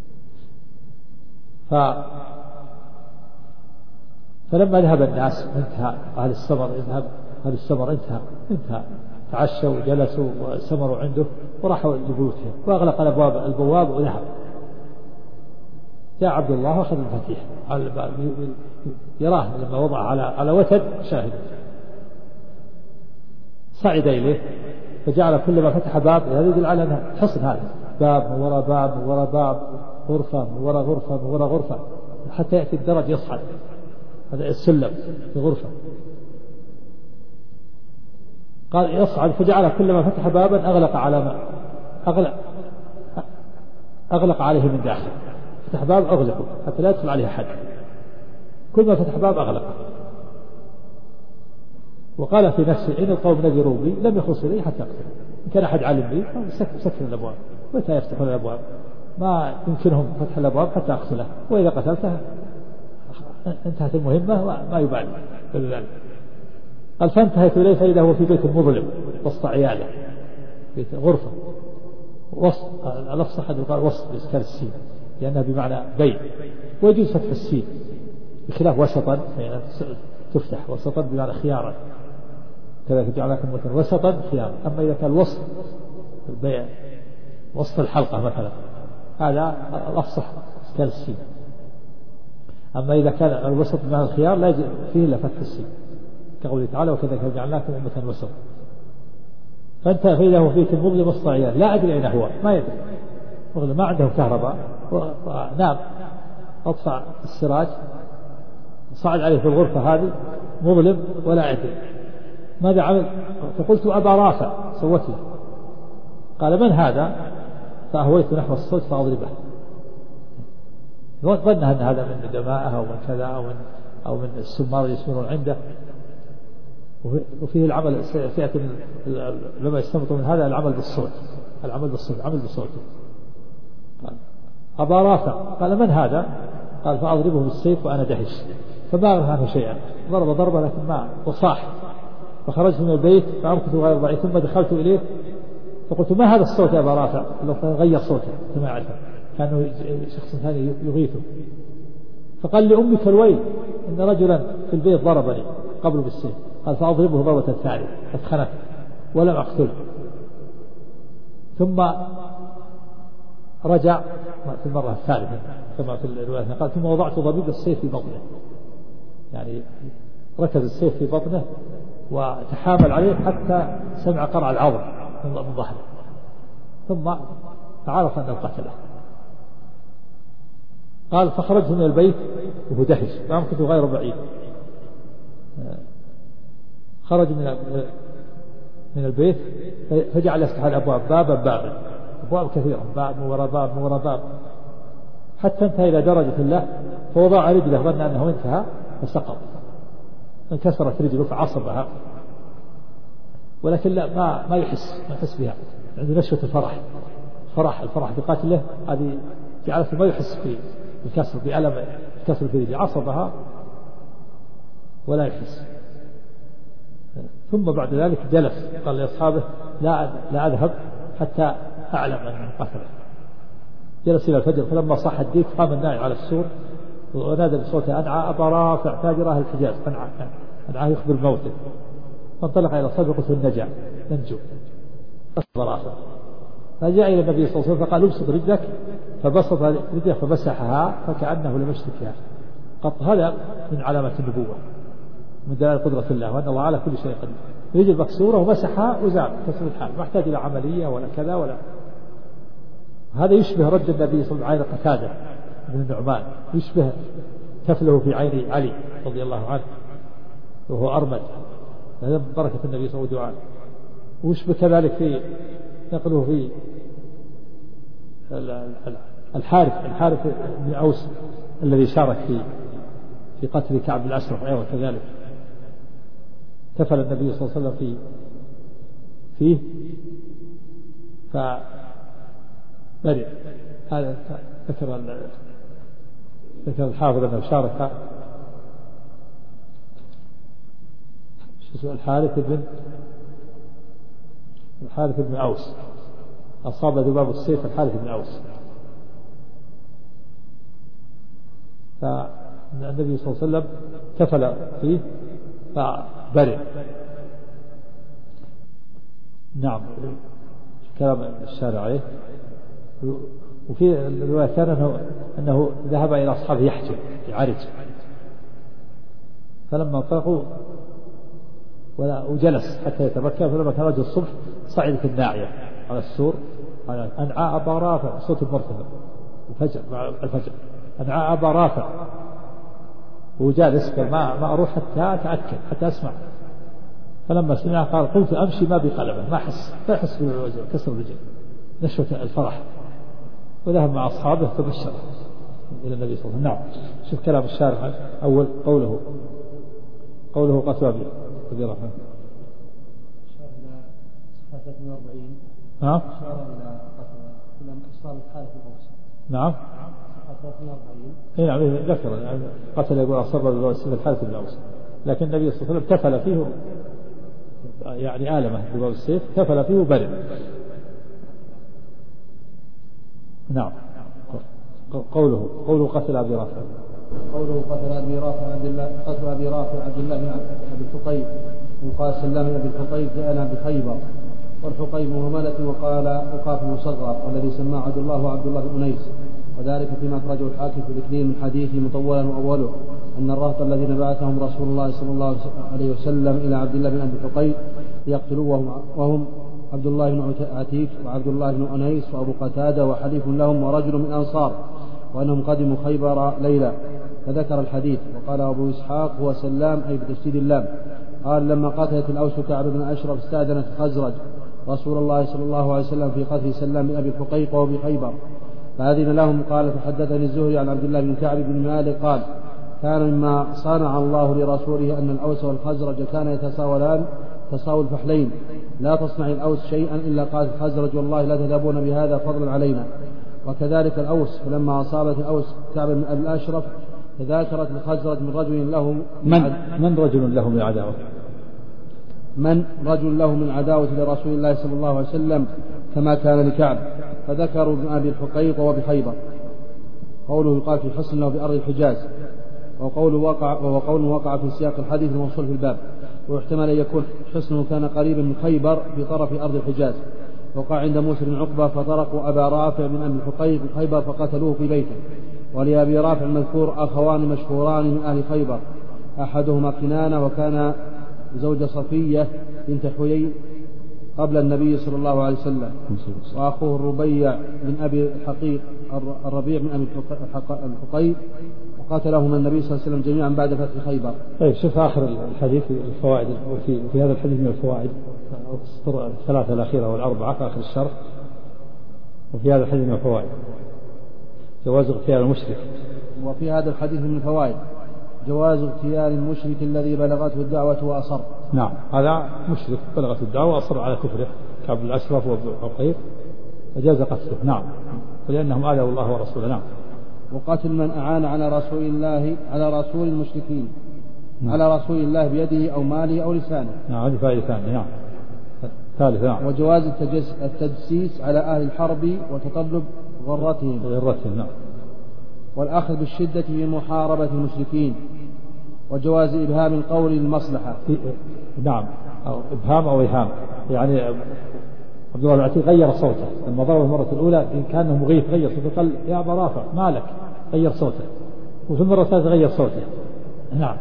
B: فلما ذهب الناس انتهى أهل السمر انتهى تعشوا وجلسوا وسمروا عنده وراحوا لبيوتهم وأغلق البواب وذهب. جاء عبد الله وأخذ المفاتيح يراه لما وضع على وتد شاهد، صعد إليه فجعل كل ما فتح باب، هذا يدل على أنه حصن، هذا باب من وراء باب من وراء باب، غرفة من وراء غرفة من وراء غرفة حتى يأتي الدرج يصعد، هذا السلم في غرفة. قال يصعد فجعل كل ما فتح بابا أغلق عليه من داخل، فتح باب أغلقه حتى لا يدخل عليه أحد، كل ما فتح باب أغلقه. وقال في نفسه إن القوم نذروا بي لم يخلصوا لي حتى أقتل، إن كان أحد علم بي سكر الأبواب، متى يفتحون الأبواب؟ ما يمكنهم فتح الأبواب حتى أقتله، وإذا قتلته انتهت المهمة ما يبالي بذلك. قال فانتهيت إليه فإذا هو في بيت مظلم وسط عياله، بيت غرفة وسط، الأفصح أن يقال وسط بإسكان السين لأنها بمعنى بيت، ويجوز فتح السين بخلاف وسطا يعني تفتح وسطا بمعنى خيارا، كذلك جعلكم مثلا وسطا خيارا. أما إذا كان الوسط وسط الحلقة مثلا هذا الأفصح إسكان السين. أما إذا كان الوسط بمعنى الخيار لا يجوز فيه إلا فتح السين كقوله تعالى وكذلك جعلناكم أمة وسط. فانتهى فإذا هو في بيت مظلم وسط عياله، لا أدري أين هو، ما يدري، ما عنده كهرباء، ونام أطفأ السراج، صعد عليه في الغرفة هذه مظلم ولا أدري ماذا عمل. فقلت أبا رافع صوت له، قال من هذا؟ فأهويت نحو الصوت فأضربه، ظن أن هذا من دماءه أو من كذا أو من السمار يسمرون عنده. وفيه العمل سيأتي لما يستنبطوا من هذا العمل بالصوت، العمل بصوته. قال أبا رافع، قال من هذا؟ قال فأضربه بالسيف وأنا دهش، فما أعرف عنه شيئا، ضرب ضربة لكن ما، وصاح. فخرجت من البيت فأمكث غير ضعيف، ثم دخلت إليه فقلت ما هذا الصوت يا أبا رافع؟ غير صوته كما يعرفه، كانه شخص ثاني يغيثه. فقال لأمك الويل إن رجلا في البيت ضربني قبل بالسيف. قال فأضربه ضربة ثانية فاتخنت ولم أقتله. ثم رجع في المرة الثالثة كما في الرواية، قال ثم وضعت ضبيب السيف في بطنه، يعني ركز السيف في بطنه وتحامل عليه حتى سمع قرع العظم من ظهره، ثم عرف أن قتله. قال فخرجت من البيت وهو دهش فأمكث غير بعيد. خرج من البيت فجعل يفتح الأبواب بابا أبواب كثيرة، باب وراء باب وراء باب، حتى انتهى إلى درجة الله فوضع رجله ظن أنه انتهى فسقط، انكسرت رجله فعصبها، ولكن لا ما يحس بها، عنده نشوة الفرح بقتله هذه جعلته ما يحس بالكسر، بألم كسر في رجله، عصبها ولا يحس. ثم بعد ذلك جلس قال لأصحابه لا أذهب حتى أعلم أنه قتله. جلس إلى الفجر، فلما صح الديك قام النائم على السور ونادى بصوته أنعى أبا رافع تاجر أهل الحجاز، أنعى يخبر موته. فانطلق إلى الصدر قلت ننجو أبا رافع. فجاء إلى النبي صلى الله عليه وسلم فقال ابسط رجلك، فبسط رجله فمسحها فكأنه لم يشرك فيها. قط هذا من علامة النبوة، من دلائل قدرة الله وأن الله على كل شيء قدير. رجل مكسورة ومسحها وزال كسر الحال، ما احتاج إلى عملية ولا كذا ولا. هذا يشبه رد النبي صلى الله عليه وسلم عين قتادة بن النعمان، يشبه كفله في عين علي رضي الله عنه وهو أرمد، هذا بركة النبي صلى الله عليه وسلم. ويشبه كذلك في نقله في الحارث بن أوس الذي شارك في قتل كعب بن الأشرف أيضا كذلك، كفل النبي صلى الله عليه وسلم فيه فبرئ. هذا ذكر الحافظ أنه شارك الحارث بن أوس، أصاب ذباب السيف الحارث بن أوس، فالنبي صلى الله عليه وسلم كفل فيه فبرئ. نعم كلام الشارع عليه. وفي الرواية كان أنه ذهب إلى أصحابه يعرج، فلما انطلقوا وجلس حتى يتبكى، فلما كان رجل الصبح صعدت الناعية على السور على أنعاء أبا رافع، صوت مرتفع الفجر أنعاء أبا رافع، وجالس ما أروح حتى أتأكد حتى أسمع. فلما سمع قال قلت أمشي ما بقلبه، ما أحس بكسر الرجل، نشوة الفرح، وذهب مع أصحابه فبشر إلى النبي صلى الله عليه وسلم. نعم. شوف كلام الشارع أول قوله قتل أبي رافع.
C: أشار إلى صفحة 43.
B: نعم.
C: أشار إلى إصرار الحارث بن أوس.
B: نعم.
C: صفحة 43.
B: إيه نعم ذكر قتل يقول أصر الحارث بن أوس، لكن النبي صلى الله عليه وسلم كفل فيه، يعني آلمه بباب السيف، كفل فيه برئ. نعم. قوله قتل أبي رافع.
C: قوله قتل أبي رافع عبد الله بن أبي الحقيق، وقال سلام بن أبي الحقيق جاءنا بخيبر، والحقيق مهملة وقال أقاتل مصغر، والذي سماه عبد الله وعبد الله بن أنيس، وذلك فيما أخرجه الحاكم في الإكليل من حديث مطولا وأوله أن الرهط الذين بعثهم رسول الله صلى الله عليه وسلم إلى عبد الله بن أبي الحقيق ليقتلوه، وهم عبد الله بن عتيك وعبد الله بن أنيس وأبو قتادة وحليف لهم ورجل من أنصار، وأنهم قدموا خيبر ليلة، فذكر الحديث. وقال أبو إسحاق هو سلام أي بتشديد اللام. قال لما قتلت الأوس كعب بن أشرف استأذنت الخزرج رسول الله صلى الله عليه وسلم في قتل سلام بن أبي الحقيق وهو بخيبر، فأذن لهم. قال فحدثني الزهري عن عبد الله بن كعب بن مالك قال كان مما صنع الله لرسوله أن الأوس والخزرج كان يتساولان تساوي الفحلين، لا تصنع الأوس شيئا إلا قالت الخزرج والله لا تذهبون بهذا فضلا علينا. وكذلك الأوس، فلما أصابت الأوس كعب بن أبي الأشرف تذاكرت الخزرج من رجل له
B: من رجل له من عداوة
C: رجل له من عداوة لرسول الله صلى الله عليه وسلم كما كان لكعب، فذكروا ابن أبي الحقيق وهو بخيبر. قوله يقال في حصن له بأرض الحجاز، وقول وقع في سياق الحديث الموصول في الباب، واحتمل أن يكون حصنه كان قريبا من خيبر في طرف أرض الحجاز. وقع عند موسى بن عقبة فطرقوا أبا رافع بن أبي الحقيق خيبر فقتلوه في بيته. ولأبي رافع المذكور أخوان مشهوران من أهل خيبر، أحدهما كنانة وكان زوج صفية بنت حيي قبل النبي صلى الله عليه وسلم، وأخوه الربيع بن أبي الحقيق الربيع بن أبي الحقيق، وقاتلهما النبي صلى الله عليه وسلم جميعا بعد فتح خيبر.
B: طيب شوف آخر الحديث الفوائد، وفي هذا الحديث من الفوائد الثلاثة الأخيرة والأربعة في آخر الشرح. وفي هذا الحديث من الفوائد جواز اغتيال المشرك.
C: وفي هذا الحديث من الفوائد جواز اغتيال المشرك الذي بلغته الدعوة وأصر.
B: نعم هذا مشرك بلغته الدعوة وأصر على كفره كعب الأشرف وعقيل، وجاز قتله. نعم ولأنهم آذوا الله ورسوله. نعم.
C: وقتل من أعان على رسول المشركين. نعم. على رسول الله بيده أو ماله أو لسانه.
B: نعم هذه فائدة ثانية. نعم. ثالث. نعم.
C: وجواز التجسيس على أهل الحرب وتطلب غرتهم.
B: نعم.
C: والأخذ بالشدة في محاربة المشركين. وجواز إبهام القول للمصلحة.
B: نعم أو إبهام أو إيهام، يعني عبد الله بن عتيق غير صوته لما ضرب المرة الأولى كان مغيث، غير صوته قال يا أبا رافع مالك، غير صوته، وفي المرة الثالثة غير صوته. نعم.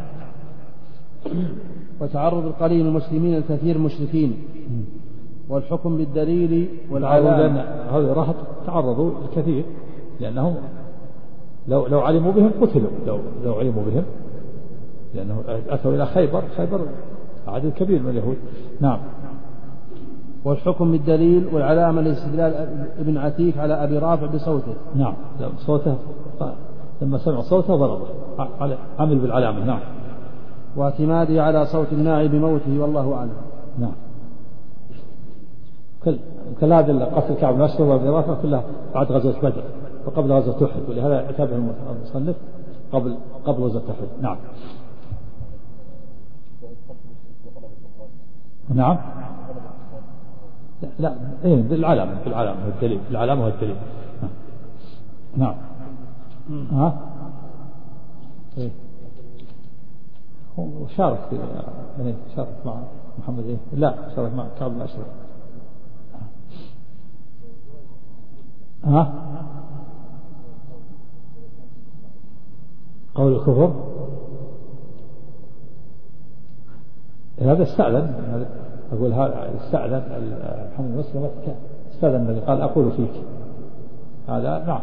C: وتعرض القليل المسلمين الكثير المشركين، والحكم بالدليل والعلامة.
B: هذا راح تعرضوا الكثير لأنهم لو علموا بهم قتلوا، لو علموا بهم، لأنه أتوا إلى خيبر عدد كبير من اليهود. نعم.
C: والحكم بالدليل والعلامة لاستدلال ابن عتيك على أبي رافع بصوته.
B: نعم صوته لما سمع صوته ضربه، عمل بالعلامة. نعم.
C: واعتماده على صوت الناعي بموته والله أعلم.
B: نعم. مثل هذا قتل كعب بن أشرف وأبي رافع كلها بعد غزوة بدر وقبل غزوة أحد، ولهذا تابع المصنف قبل غزوة أحد. نعم. نعم. لا إيه بالعلامة هو الدليل، بالعلامة هو الدليل. نعم. ها إيه هو شارك شارك مع محمد إيه لا شارك مع كعب بن أشرف. ها قول الكفر هذا استأذن، أقول هذا استأذن محمد بن مسلمة استأذن الذي قال أقول فيك هذا. نعم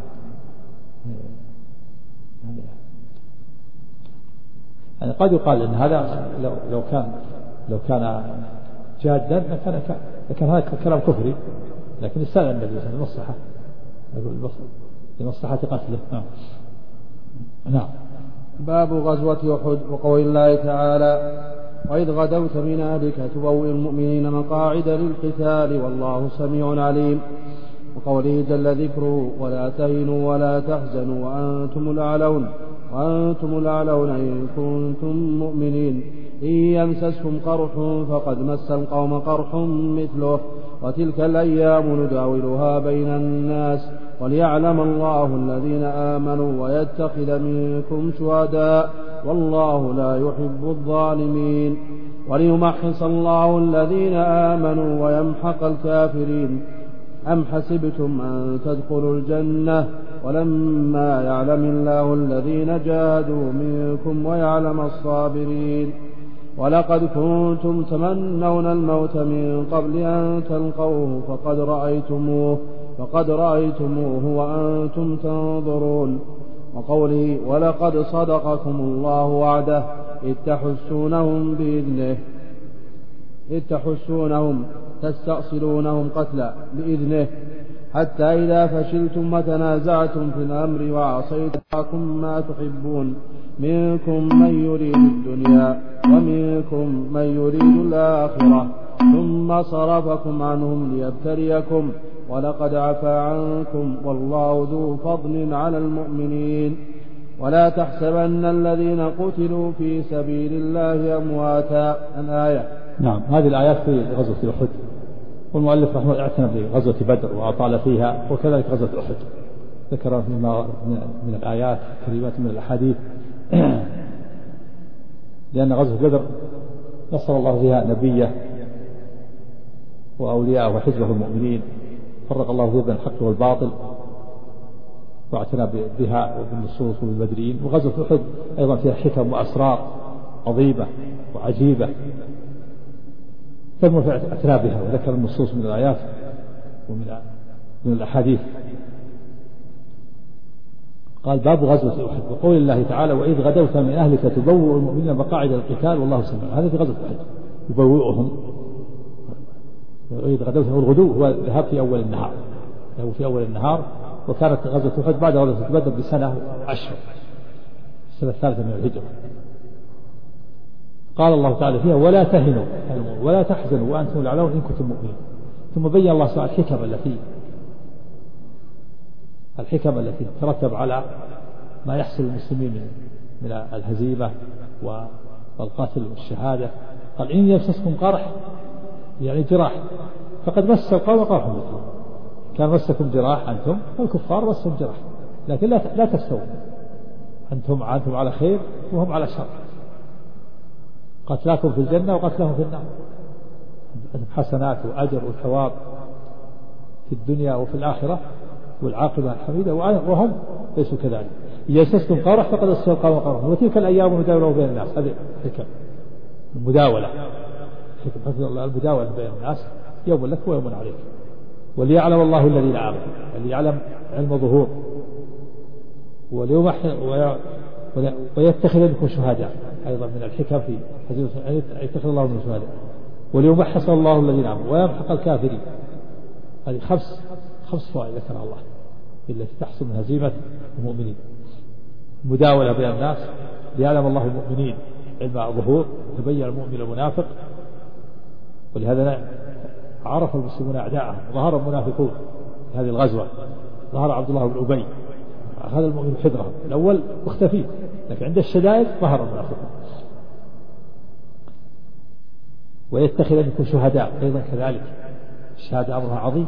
B: يعني قد يقال إن هذا لو كان جادا لكان هذا كلام كفري، لكن استأذن النبي صلى الله عليه وسلم المصلحة، يقول لمصلحة قتله. نعم.
C: باب غزوة أحد وقول الله تعالى وإذ غدوت من أهلك تبوئ المؤمنين مقاعد للقتال والله سميع عليم، وقوله جل ذكره ولا تهنوا ولا تحزنوا وأنتم الأعلون إن كنتم مؤمنين إن يمسسكم قرح فقد مس القوم قرح مثله وتلك الأيام نداولها بين الناس وليعلم الله الذين آمنوا ويتخذ منكم شهداء والله لا يحب الظالمين وليمحص الله الذين آمنوا ويمحق الكافرين أم حسبتم أن تدخلوا الجنة ولما يعلم الله الذين جاهدوا منكم ويعلم الصابرين ولقد كنتم تمنون الموت من قبل أن تلقوه فقد رأيتموه وأنتم تنظرون وقوله ولقد صدقكم الله وعده إذ تحسونهم تستأصلونهم قتلا بإذنه حتى إذا فشلتم وتنازعتم في الأمر وعصيتم ما تحبون منكم من يريد الدنيا ومنكم من يريد الآخرة ثم صرفكم عنهم ليبتليكم ولقد عفا عنكم والله ذو فضل على المؤمنين ولا تحسبن الذين قتلوا في سبيل الله أمواتا. الآية.
B: نعم. هذه الآيات في غزوة أحد، والمؤلف رحمه الله اعتنى بغزوة بدر وأطال فيها، وكذلك غزوة أحد ذكر من الآيات كلمات من الأحاديث لأن غزوة بدر نصر الله فيها نبيه وأولياءه وحزبه المؤمنين، فرق الله فيها بين الحق والباطل واعتنى بها وبالنصوص وبالبدريين. وغزوة أحد أيضا فيها حكم وأسرار عظيمة وعجيبة ثم اعتنى بها وذكر النصوص من الآيات ومن الأحاديث. قال باب غزوة أحد وقول الله تعالى وإذ غدوت من أهلك تبوئ المؤمنين مقاعد القتال والله سميع. هذا في غزوة أحد يبوئهم. وإذ غدوت الغدو هو الذهاب في أول النهار، وكانت غزوة أحد بعد غزوة بدر بسنة 10 السنة الثالثة من الهجرة. قال الله تعالى فيها ولا تهنوا ولا تحزنوا وأنتم الأعلون إن كنتم مؤمنين. ثم بين الله سبحانه الحكم التي ترتب على ما يحصل للمسلمين من الهزيمة والقتل والشهادة. قال إن يمسسكم قرح يعني جراح فقد مس القوم قرح مثله. كان مسكم جراح أنتم والكفار مسهم جراح، لكن لا تستووا، أنتم على خير وهم على شر، قتلاكم في الجنة وقتلهم في النار، حسنات وأجر وثواب في الدنيا وفي الآخرة والعاقبة الحميدة، وهم ليسوا كذلك. يمسسكم قرح فقد مس القوم قرح وتلك الأيام نداولها بين الناس. هذه حكم المداولة، المداولة بين الناس يوم لك ويوم عليك. وليعلم الله الذين آمنوا، اللي يعلم علم ظهور، ويتخذ منكم شهداء أيضا من الحكم في يتخذ الله من شهداء. وليمحص الله الذين آمنوا ويمحق الكافرين. هذه خمس فوائد ذكرها الله التي تحصل من هزيمة المؤمنين. مداولة بين الناس، ليعلم الله المؤمنين علم ظهور، يبين المؤمن المنافق. ولهذا
D: عرف المسلمون أعداءهم، ظهر المنافقون في هذه الغزوة، ظهر عبد الله بن أبي، هذا المؤمن حذرهم الأول مختفي، لكن عند الشدائد ظهر المنافقون. ويتخذ منكم شهداء أيضا كذلك، الشهادة أمرها عظيم،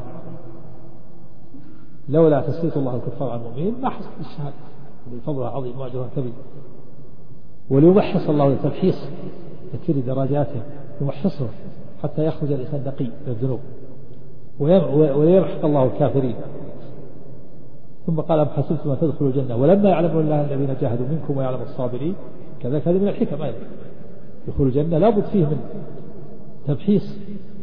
D: لولا تسليط الله الكفار على المؤمنين ما حصل الشهادة، فضلها عظيم وأجرها كبير. وليمحص الله التمحيص تكفير درجاتهم، يمحصهم حتى يخرج الإنسان نقي من الذنوب، ويمحق الله الكافرين. ثم قال أم حسبتم أن تدخلوا الجنة ولما يعلم الله الذين جاهدوا منكم ويعلم الصابرين، كذلك هذه من الحكم أيضا، دخول الجنة لا بد فيه من تمحيص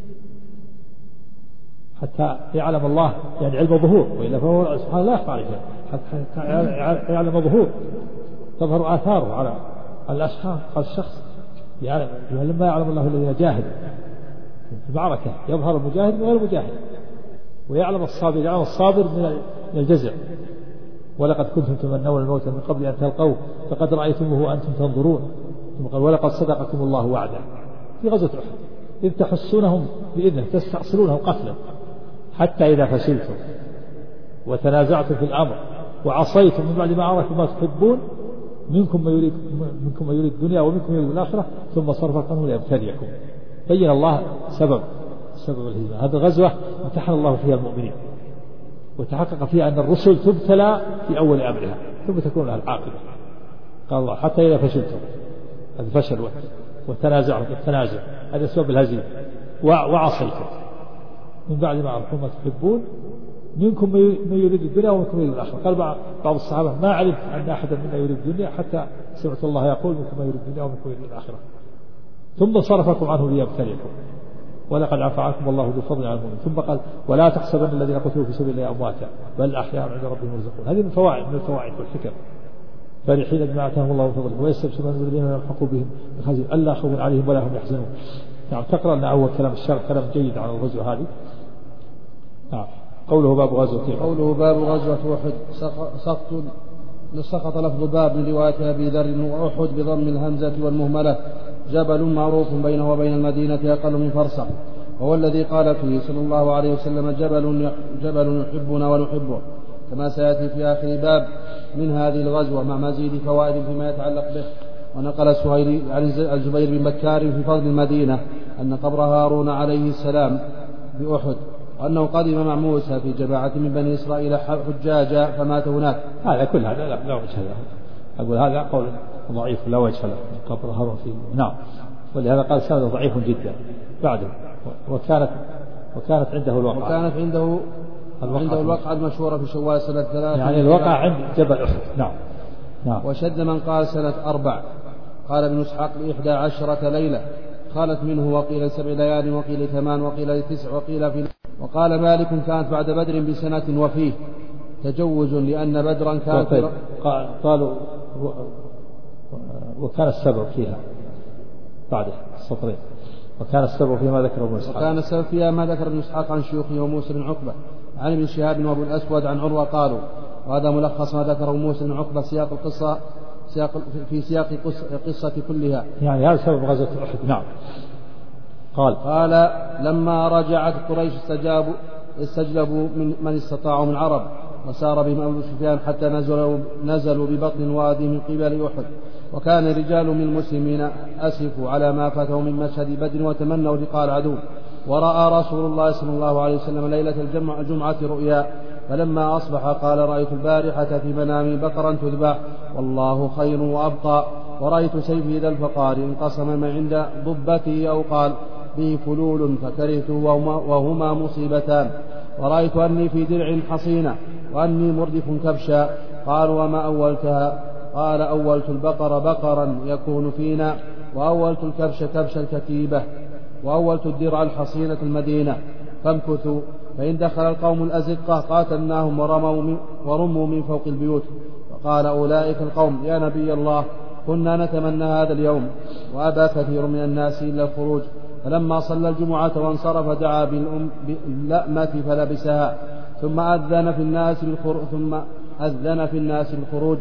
D: حتى يعلم الله، يعني علم ظهور، وإلا فهو سبحانه لا يخفى عليه، حتى يعلم ظهور تظهر آثاره على الأشخاص، على الشخص يعلم. لما يعلم الله الذين جاهدوا في المعركة يظهر المجاهد من غير المجاهد، ويعلم الصابر، يعلم الصابر من الجزع. ولقد كنتم تمنون الموت من قبل أن تلقوه فقد رأيتموه وأنتم تنظرون. ثم قال ولقد صدقكم الله وعده في غزوة أحد إذ تحسونهم بإذنه تستأصلونهم قتلا حتى إذا فشلتم وتنازعتم في الأمر وعصيتم من بعد ما أراكم ما تحبون منكم من يريد الدنيا ومنكم من يريد الآخرة ثم صرفكم عنه ليبتليكم. بين الله سبب الهزيمة. هذه الغزوة امتحن الله فيها المؤمنين، وتحقق فيها أن الرسل تبتلى في أول أمرها ثم تكون لها العاقبة. قال الله حتى إذا فشلتم، هذا فشل، وتنازعوا التنازع هذا سبب الهزيمة، وعصيتم من بعد ما أراكم ما تحبون منكم من يريد الدنيا ومنكم من يريد الآخرة. قال بعض الصحابة ما علمت أن أحدا منا يريد الدنيا حتى سمعت الله يقول منكم من يريد الدنيا ومنكم من يريد الآخرة ثم صرفكم عنه ليبتليكم ولقد عفى عنكم والله ذو فضل على المؤمنين. ثم قال ولا تحسبن الذين قتلوا في سبيل الله أمواتا بل أحياء عند ربهم يرزقون. هذه من الفوائد والحكم. فرحين بما آتاهم الله من فضله ويستبشرون بالذين يلحقوا بهم بخزي ألا خوف عليهم ولا هم يحزنون. نعم. تقرأ أن أول كلام الشرع كلام جيد عن الغزوة هذه. نعم. قوله باب غزوة
C: أحد سقط لفظ باب من رواية أبي ذر وأحد بضم الهمزة والمهملة جبل معروف بينه وبين المدينة أقل من فرسخ، وهو الذي قال فيه صلى الله عليه وسلم جبل يحبنا ونحبه، كما سيأتي في آخر باب من هذه الغزوة مع مزيد فوائد فيما يتعلق به. ونقل السهيلي عن الزبير بن بكار في فضل المدينة أن قبر هارون عليه السلام بأحد، وأنه قدم مع موسى في جماعة من بني إسرائيل حجاجا فمات هناك.
D: هذا كل هذا لا وجه له، أقول هذا قول ضعيف لا وجه له، قبر هارون فيه. نعم. ولهذا قال سند ضعيف جدا بعده. وكانت عنده
C: الوقعة المشهورة في شوال سنة 3
D: يعني الوقع عند جبل أحد. نعم.
C: وشد من قال سنة 4. قال ابن إسحاق 11 ليلة خالت منه، وقيل 7 ليال وقيل 8 وقيل 9 وقيل في. وقال مالك كانت بعد بدر بسنة وفيه تجوز لأن بدرا كانت
D: قالوا وكان السبب فيها بعد السطرين وكان السبب فيها ما ذكر ابن إسحاق.
C: وكان السبب فيها ما ذكر ابن إسحاق عن شيوخه وموسى بن عقبة عن ابن شهاب وابو الأسود عن عروة قالوا. وهذا ملخص ما ذكره موسى بن عقبة في سياق قصة كلها.
D: يعني هذا سبب غزوة أحد. نعم.
C: قال لما رجعت قريش استجلبوا من استطاعوا من عرب، وسار بهم أبو سفيان حتى نزلوا ببطن الوادي من قبل أحد. وكان رجال من المسلمين أسفوا على ما فاتهم من مشهد بدر وتمنوا لقاء العدو. ورأى رسول الله صلى الله عليه وسلم ليلة الجمعة رؤيا، فلما أصبح قال رأيت البارحة في منامي بقرا تذبح والله خير وأبقى، ورأيت سيفي ذا الفقار انقسم من عند ضبته أو قال به فلول فكرهته وهما مصيبتان. ورأيت أني في درع حصينة وأني مردف كبشا. قال وما أولتها؟ قال أولت البقر بقرا يكون فينا، وأولت الكبش كبش الكتيبة، وأولت الدرع الحصينة المدينة. فامكثوا فإن دخل القوم الأزقة قاتلناهم ورموا من فوق البيوت. فقال أولئك القوم يا نبي الله كنا نتمنى هذا اليوم وأبى كثير من الناس إلا الخروج. فلما صلى الجمعة وانصرف دعا باللأمة فلبسها، ثم أذن في الناس بالخروج،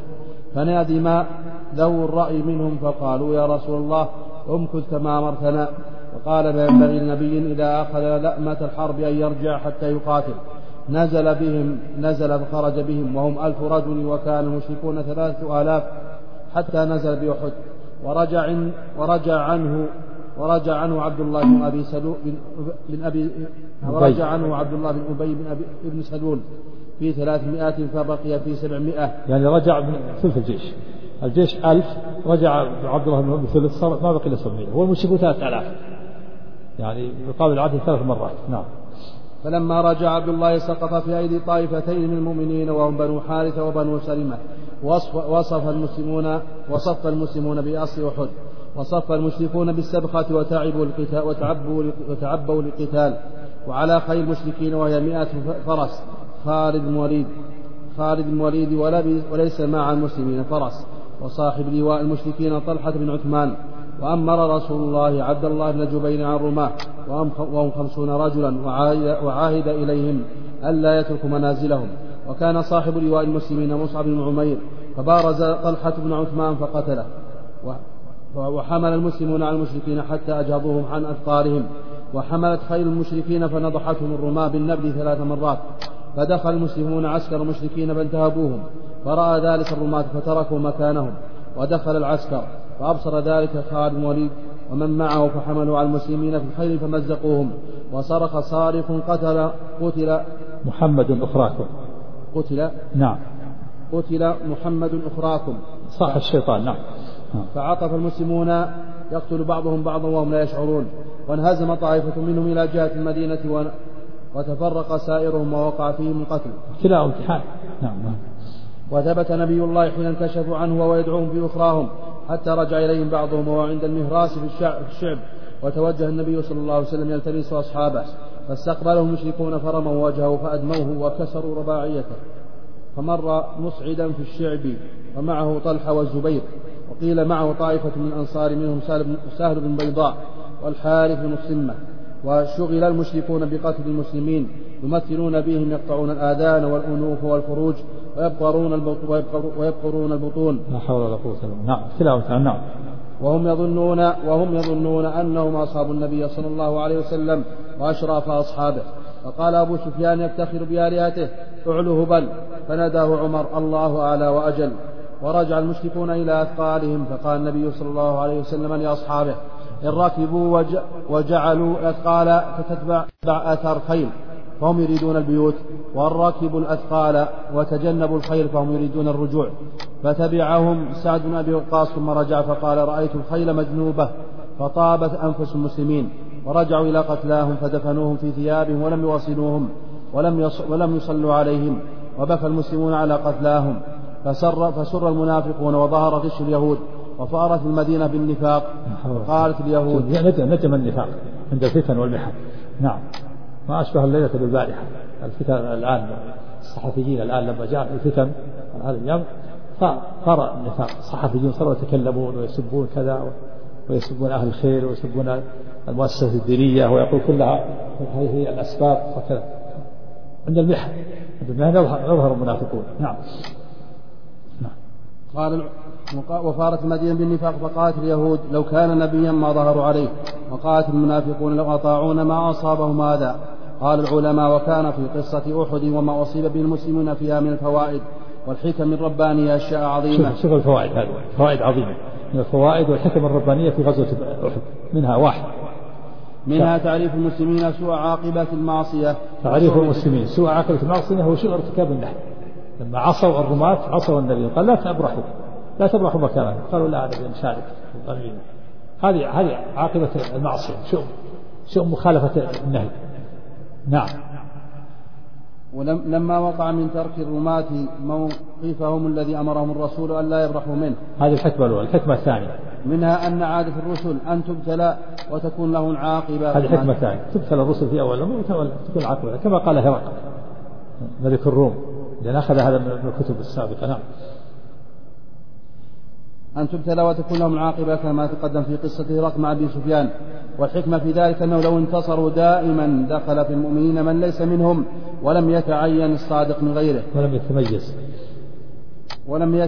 C: فنادم ذو الرأي منهم فقالوا يا رسول الله امكث كما أمرتنا. فقال ما ينبغي لنبي إذا أخذ لأمة الحرب أن يرجع حتى يقاتل. نزل فخرج بهم وهم 1000 رجل وكان المشركون 3000 حتى نزل بأحد. ورجع عنه عبد الله بن أبي أبي بن سلول في 300 فبقي في 700.
D: يعني رجع من ثلث الجيش 1000 رجع عبد الله بن أبي ثلث ما بقي إلا 700 والمشركون 3000 يعني يقابل العدد 3 مرات. نعم.
C: فلما رجع عبد الله سقط في أيدي طائفتين من المؤمنين وهم بنو حارثة وبنو سلمة. وصف المسلمون بأصل أحد وصف المشركون بالسبخة وتعبوا للقتال. وعلى خيل المشركين وهي 100 فرس خالد بن وليد وليس مع المسلمين فرس. وصاحب لواء المشركين طلحة بن عثمان. وأمر رسول الله عبد الله بن جبير عن رماه وهم 50 رجلا وعاهد إليهم ألا يتركوا منازلهم. وكان صاحب لواء المسلمين مصعب بن عمير فبارز طلحة بن عثمان فقتله. وحمل المسلمون على المشركين حتى أجهضوهم عن أثقالهم. وحملت خيل المشركين فنضحتهم الرماة بالنبل 3 مرات. فدخل المسلمون عسكر المشركين فانتهبوهم فرأى ذلك الرماة فتركوا مكانهم ودخل العسكر فأبصر ذلك خالد بن وليد ومن معه فحملوا على المسلمين في الخيل فمزقوهم. وصرخ صارخ قتل
D: محمد أخراكم.
C: نعم. قتل محمد أخراكم.
D: صاح الشيطان. نعم.
C: فعطف المسلمون يقتل بعضهم بعضا وهم لا يشعرون. وانهزم طائفة منهم إلى جهة المدينة وتفرق سائرهم ووقع فيهم القتل.
D: ابتلاء امتحان. نعم.
C: وثبت نبي الله حين انكشفوا عنه وهو يدعوهم في أخراهم حتى رجع إليهم بعضهم وهو عند المهراس في الشعب. وتوجه النبي صلى الله عليه وسلم يلتمس أصحابه فاستقبله المشركون فرموا وجهه فأدموه وكسروا رباعيته. فمر مصعدا في الشعب ومعه طلحة والزبير. وقيل معه طائفة من الأنصار منهم سهل بن بيضاء والحارث بن الصمة. وشغل المشركون بقتل المسلمين يمثلون بهم يقطعون الآذان والأنوف والفروج ويبقرون البطون.
D: لا حول ولا قوة إلا بالله. نعم. نعم.
C: وهم يظنون أنهم أصحاب النبي صلى الله عليه وسلم وأشراف أصحابه. فقال أبو سفيان يفتخر بآلهته اعلو هبل. فناداه عمر الله أعلى وأجل. ورجع المشركون إلى أثقالهم فقال النبي صلى الله عليه وسلم لأصحابه إن ركبوا وجعلوا الأثقال تتبع أثر خيل فهم يريدون البيوت وإن ركبوا الأثقال وتجنبوا الخيل فهم يريدون الرجوع. فتبعهم سعد بن أبي وقاص ثم رجع فقال رأيت الخيل مجنوبة فطابت أنفس المسلمين. ورجعوا إلى قتلاهم فدفنوهم في ثيابهم ولم يوصلوهم ولم يصلوا عليهم. وبكى المسلمون على قتلاهم. فسر المنافقون وظهر غش اليهود وفارت المدينة بالنفاق. قالت اليهود
D: نجم النفاق عند الفتن والمحن. نعم. ما أشبه الليلة بالبارحة. الفتن الآن الصحفيين الآن لما جاء الفتن هذه الأيام صار النفاق. الصحفيين صاروا يتكلمون ويسبون كذا ويسبون أهل الخير ويسبون المؤسسة الدينية ويقول كلها هذه هي الأسباب وكذا. عند المحن يظهر المنافقون. نعم.
C: قال وفارت المدينة بالنفاق فقالت اليهود لو كان نبيا ما ظهروا عليه. وقالت المنافقون لو أطاعون ما أصابهم هذا. قال العلماء وكان في قصة أحد وما أصيب به المسلمون فيها من الفوائد والحكم الربانية أشياء عظيمة.
D: شوف الفوائد هذه فوائد عظيمة من الفوائد والحكم الربانية في غزوة أحد.
C: منها تعريف المسلمين سوء عاقبة المعصية.
D: تعريف المسلمين سوء عاقبة المعصية هو شيء ارتكاب النهي. لما عصوا الرماة عصوا النبي قال لا تبرحوا مكانه. قالوا لا نبي نشارك. هذه عاقبة المعصية شؤم مخالفة النهي. نعم.
C: ولما وقع من ترك الرماة موقفهم الذي أمرهم الرسول أن لا يبرحوا منه.
D: هذه الحكمة الأولى. الحكمة الثانية
C: منها أن عادة الرسل أن تبتلى وتكون لهم عاقبة.
D: هذه حكمة ثانية. تبتلى الرسل في أول الأمر وتكون عاقبة كما قال هرقل ملك الروم لأن أخذ هذا من الكتب السابقة. نعم.
C: أن تبتلى وتكون لهم عاقبة كما تقدم في قصة هرقل مع أبي سفيان. والحكمة في ذلك أنه لو انتصروا دائما دخل في المؤمنين من ليس منهم ولم يتعين الصادق من غيره.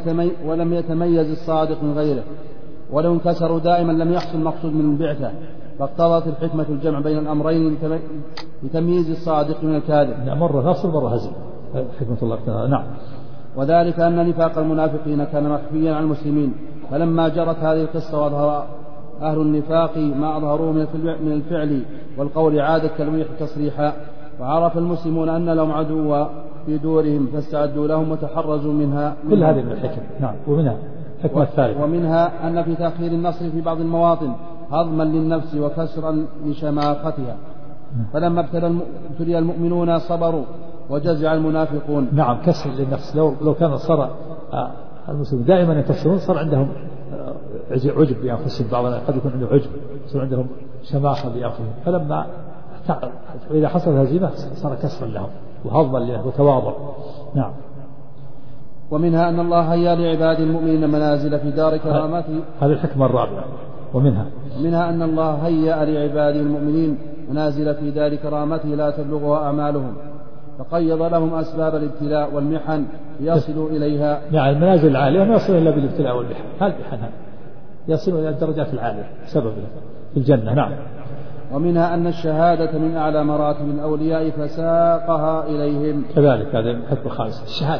C: ولم يتميز الصادق من غيره. ولو انكسروا دائما لم يحصل المقصود من البعثة فاقتضت الحكمة الجمع بين الأمرين لتمييز الصادق من الكاذب.
D: مرة نصر مرة هزيم، حكمة الله تعالى. نعم.
C: وذلك أن نفاق المنافقين كان مخفيا عن المسلمين، فلما جرت هذه القصة وأظهر أهل النفاق ما أظهروه من الفعل والقول عاد التلويح تصريحا، وعرف المسلمون أن لهم عدوا في دورهم فاستعدوا لهم وتحرزوا منها.
D: كل هذه من الحكم. نعم. ومنها الحكمة الثالثة،
C: ومنها أن في تأخير النصر في بعض المواطن هضما للنفس وكسرا لشماختها، فلما ابتلي المؤمنون صبروا وجزع المنافقون.
D: نعم، كسر للنفس. لو كان صار المسلمون دائما ينتصرون صار عندهم عجب بأنفسهم، بعضنا قد يكون عنده عجب، صار عندهم شماخة بأنفسهم، فلما إذا حصل هزيمة صار كسرا لهم وهضما لهم وتواضع. نعم.
C: ومنها أن الله هيا لعباد المؤمنين منازل في دار كرامته.
D: هذه الحكمة الرابعة. ومنها
C: أن الله هيا لعباد المؤمنين منازل في دار كرامته لا تبلغها أعمالهم، فقيض لهم أسباب الابتلاء والمحن ليصلوا إليها.
D: يعني المنازل العالية ما يصلون إلا بالابتلاء والمحن، المحن يصلون إلى الدرجات العالية سببها في الجنة. نعم.
C: ومنها أن الشهادة من أعلى مراتب الأولياء فساقها إليهم.
D: كذلك هذا الحكم الخامس، الشهادة.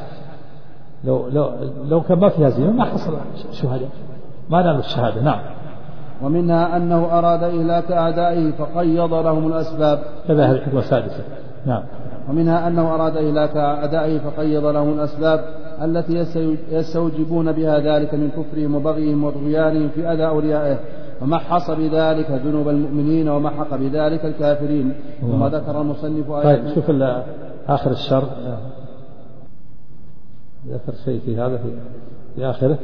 D: لو كان ما في هزيمة ما حصل شهادة، ما نالوا الشهادة. نعم.
C: ومنها أنه أراد إهلاك أعدائه فقيض لهم الأسباب.
D: كذا هذه الحكمة السادسة. نعم.
C: ومنها أنه أراد إهلاك أعدائه فقيض لهم الأسباب التي يستوجبون بها ذلك من كفرهم وبغيهم وطغيانهم في أذى أوليائه، ومحص بذلك ذنوب المؤمنين ومحق بذلك الكافرين. ثم ذكر المصنف
D: طيب شوف آخر الشر، ذكر شيء في هذا في آخره.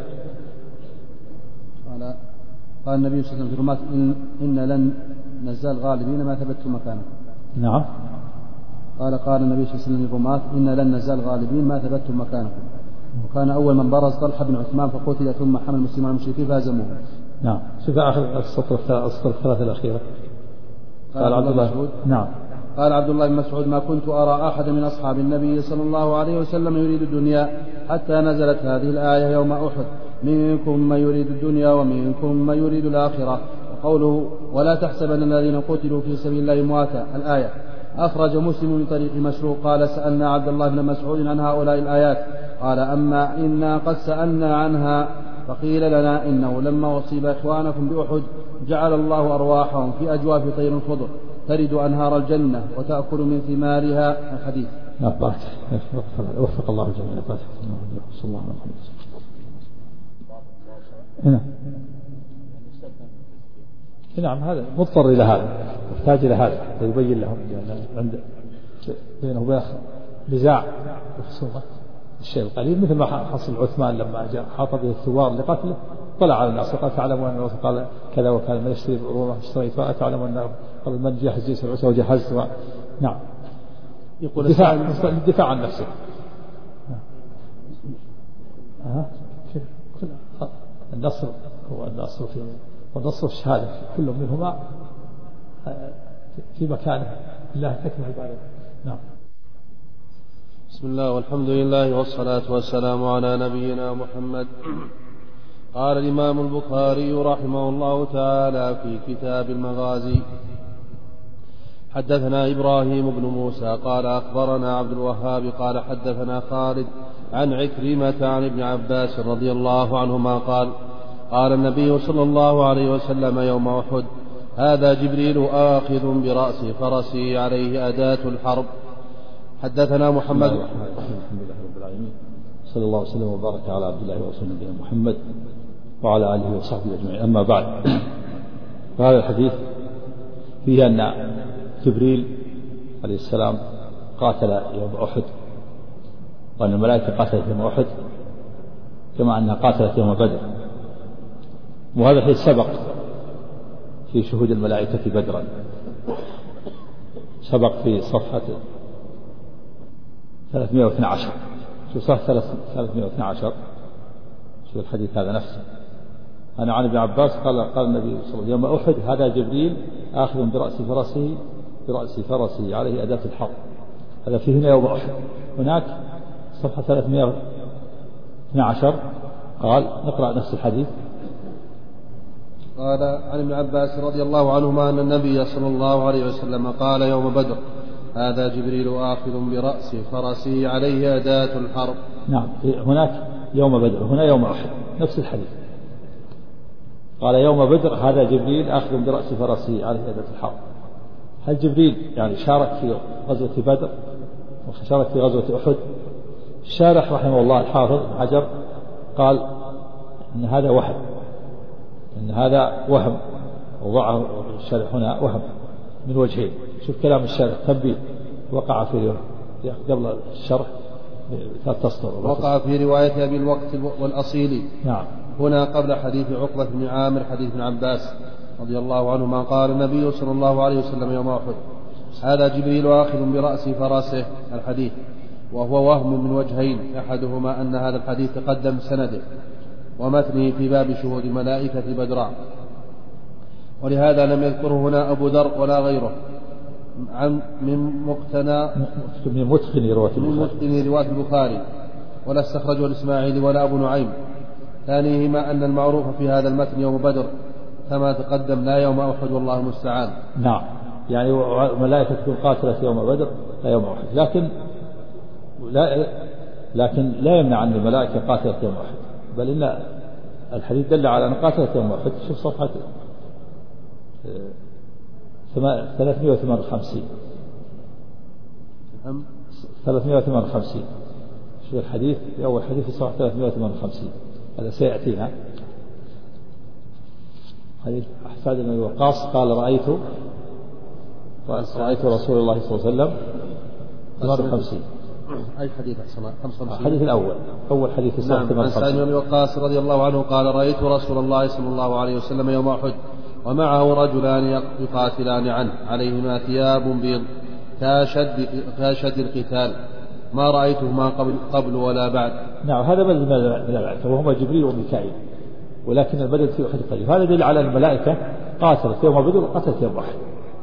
C: قال النبي صلى الله عليه وسلم في الرماة إن لن نزال غالبين ما ثبتوا مكانه.
D: نعم.
C: قال النبي صلى الله عليه وسلم في الرماة إن لن نزال غالبين ما ثبتوا مكانكم. وكان أول من برز طلحة بن عثمان فقتل ثم حمل المسلمين المشركين فهزموه.
D: نعم. شوف آخر السطر الثلاثة الأخيرة. قال عبد الله. نعم.
C: قال عبد الله بن مسعود ما كنت أرى أحد من أصحاب النبي صلى الله عليه وسلم يريد الدنيا حتى نزلت هذه الآية يوم أحد منكم من يريد الدنيا ومنكم من يريد الآخرة. وقوله ولا تحسبن الذين قتلوا في سبيل الله أمواتا الآية. أخرج مسلم من طريق مسروق قال سألنا عبد الله بن مسعود عن هؤلاء الآيات قال أما إنا قد سألنا عنها فقيل لنا إنه لما أصيب إخوانكم بأحد جعل الله أرواحهم في أجواف طير خضر ترد أنهار الجنة وتأكل من ثمارها. الحديث.
D: وفق الله الجميع. صلى الله عليه وسلم. هنا. نعم هذا مضطر إلى هذا، محتاج إلى هذا ويبين لهم عند بينه وبين نزاع وخصومة الشيء القليل، مثل ما حصل عثمان لما جاء حاط به الثوار لقتله طلع على الناس وقال تعلموا أن قال كذا وكذا من يشتري بأرومة اشتريت أتعلم أن قال من جهز جيش العسى وجهزت. نعم. يقول الدفاع عن نفسه. النصر هو النصر والنصر الشهادة كل منهما في مكانه الله حكمة عباده. نعم.
C: بسم الله والحمد لله والصلاة والسلام على نبينا محمد. قال الإمام البخاري رحمه الله تعالى في كتاب المغازي حدثنا إبراهيم بن موسى قال أخبرنا عبد الوهاب قال حدثنا خالد عن عكرمة عن ابن عباس رضي الله عنهما قال قال النبي صلى الله عليه وسلم يوم أحد هذا جبريل آخذ برأس فرسي عليه أداة الحرب. حدثنا محمد.
B: الحمد لله رب العالمين صلى الله وسلم وبارك على عبد الله ورسوله نبينا محمد وعلى آله وصحبه أجمعين. أما بعد، فهذا الحديث فيه أن جبريل عليه السلام قاتل يوم أحد، وأن الملائكة قاتلت يوم أحد كما أنها قاتلت يوم بدر، وهذا الحديث سبق في شهود الملائكة بدرا، سبق في صفحة 312. شو صح 312؟ شو الحديث هذا نفسه. أنا عن ابن عباس قال النبي صلى الله عليه وسلم يوم أحد هذا جبريل آخذ برأس فرسه عليه أداة الحرب. هذا فيه هنا يوم أحد. هناك صفحة 312 قال نقرأ نفس الحديث.
C: قال عن ابن عباس رضي الله عنهما أن النبي صلى الله عليه وسلم قال يوم بدر: هذا جبريل آخذ برأس فرسه عليه أداة الحرب.
D: نعم، هناك يوم بدر، هنا يوم أحد، نفس الحديث. قال يوم بدر: هذا جبريل آخذ برأس فرسه عليه أداة الحرب. هل جبريل يعني شارك في غزوة بدر وشارك في غزوة أحد؟ الشارح رحمه الله الحافظ بن حجر قال إن هذا وهم، إن هذا وهم، وضعه الشارح هنا وهم من وجهين. شوف كلام الشارح تنبيه وقع في قبل الشرح تسطر.
C: وقع في رواية أبي الوقت والأصيلي.
D: نعم.
C: هنا قبل حديث عقبة بن عامر حديث ابن عباس رضي الله عنهما قال النبي صلى الله عليه وسلم يوم أحد: هذا جبريل آخذ برأس فرسه الحديث، وهو وهم من وجهين: أحدهما أن هذا الحديث تقدم سنده ومتنه في باب شهود ملائكة بدر، ولهذا لم يذكره هنا أبو ذر ولا غيره من متقن رواة البخاري، ولا استخرجه الإسماعيلي ولا أبو نعيم. ثانيهما أن المعروف في هذا المتن يوم بدر كما تقدم، لا يوم أحد والله المستعان.
D: نعم، يعني ملائكة تكون قاتلة يوم بدر لا يوم أحد، لكن لا يمنع أن الملائكة قاتلة يوم أحد، بل إن الحديث دل على أن قاتلة يوم أحد. شوف صفحة 358 شوف الحديث في أول حديث في صفحة 358 هذا سيأتينا. حديث سعد بن وقاص قال رأيت رسول الله صلى الله عليه وسلم 58.
C: أي حديث أحسن؟ 55.
D: الحديث الأول، أول حديث في صفحة 58.
C: عن سعد بن وقاص رضي الله عنه قال رأيت رسول الله صلى الله عليه وسلم يوم أحد ومعه رجلان يقاتلان عنه عليهما ثياب بيض كاشد القتال، ما رأيتهما قبل ولا بعد.
D: نعم، هذا بدل من الملائكة وهما جبريل وميكائيل، ولكن البدل في أحد قليل. هذا دليل على الملائكة قاتلت يوم بدر وقتلت يوم أحد.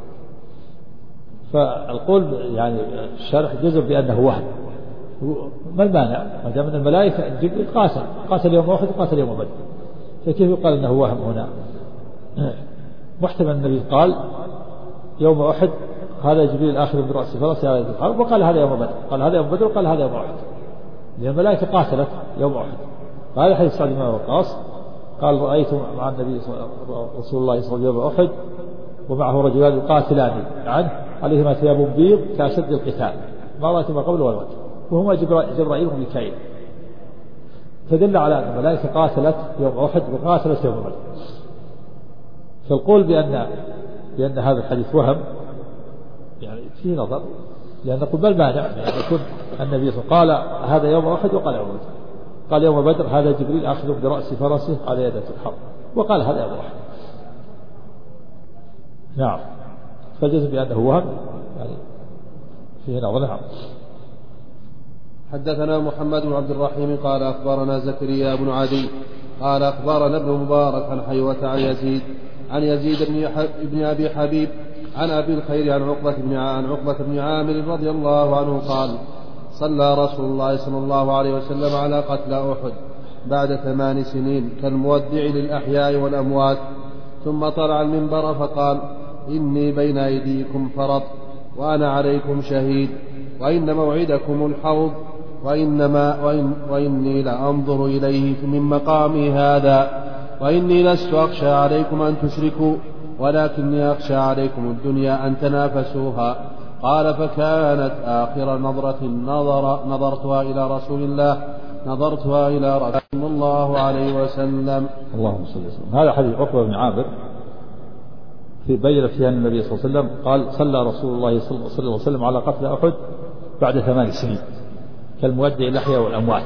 D: فالقول يعني الشارح جزم بأنه وهم، ما المانع ما دام أن الملائكة جبريل قاتل يوم أحد وقاتل يوم بدر، فكيف يقال أنه وهم هنا؟ محتمل النبي قال يوم أحد هذا جبريل آخذ برأس فرسه على الحرب، وقال هذا يوم بدر، قال هذا يوم بدر، وقال هذا يوم أحد، لأن الملائكة قاتلت يوم أحد. هذا حديث سعد بن وقاص قال رأيت مع النبي رسول الله صلى الله عليه وسلم يوم أحد ومعه رجلان يقاتلان عنه عليهما ثياب بيض كأشد القتال، ما رأيتهما قبل ولا بعد، وهما جبرائيل وميكائيل. فدل على أن الملائكة قاتلت يوم أحد وقاتلت يوم بدر. فالقول بأن هذا الحديث وهم يعني فيه نظر، لأن نقول ما المانع يعني يكون النبي صلى الله عليه وسلم قال هذا يوم أحد وقال يوم بدر، قال يوم بدر هذا جبريل آخذ برأس فرسه على يد الحرب، وقال هذا يوم أحد. نعم، فالجزم بأنه وهم يعني فيه نظر. نعم.
C: حدثنا محمد بن عبد الرحيم قال أخبرنا زكريا بن عدي قال أخبرنا ابن مبارك عن حيوة عن يزيد بن أبي حبيب عن أبي الخير عن عقبة بن عامر رضي الله عنه قال صلى رسول الله صلى الله عليه وسلم على قتلى أحد بعد 8 سنين كالمودع للأحياء والأموات، ثم طلع المنبر فقال إني بين أيديكم فرط وأنا عليكم شهيد، وإن موعدكم الحوض، وإني لأنظر إليه من مقامي هذا، وإني لست أخشى عليكم أن تشركوا ولكني أخشى عليكم الدنيا أن تنافسوها. قال فكانت آخر نظرة نظرتها إلى رسول الله صلى الله عليه وسلم.
D: اللهم صل وسلم. هذا حديث عقبة بن عامر بين فيها النبي صلى الله عليه وسلم قال صلى رسول الله صلى الله عليه وسلم على قتل أحد بعد 8 سنين كالمودع الأحياء والأموات،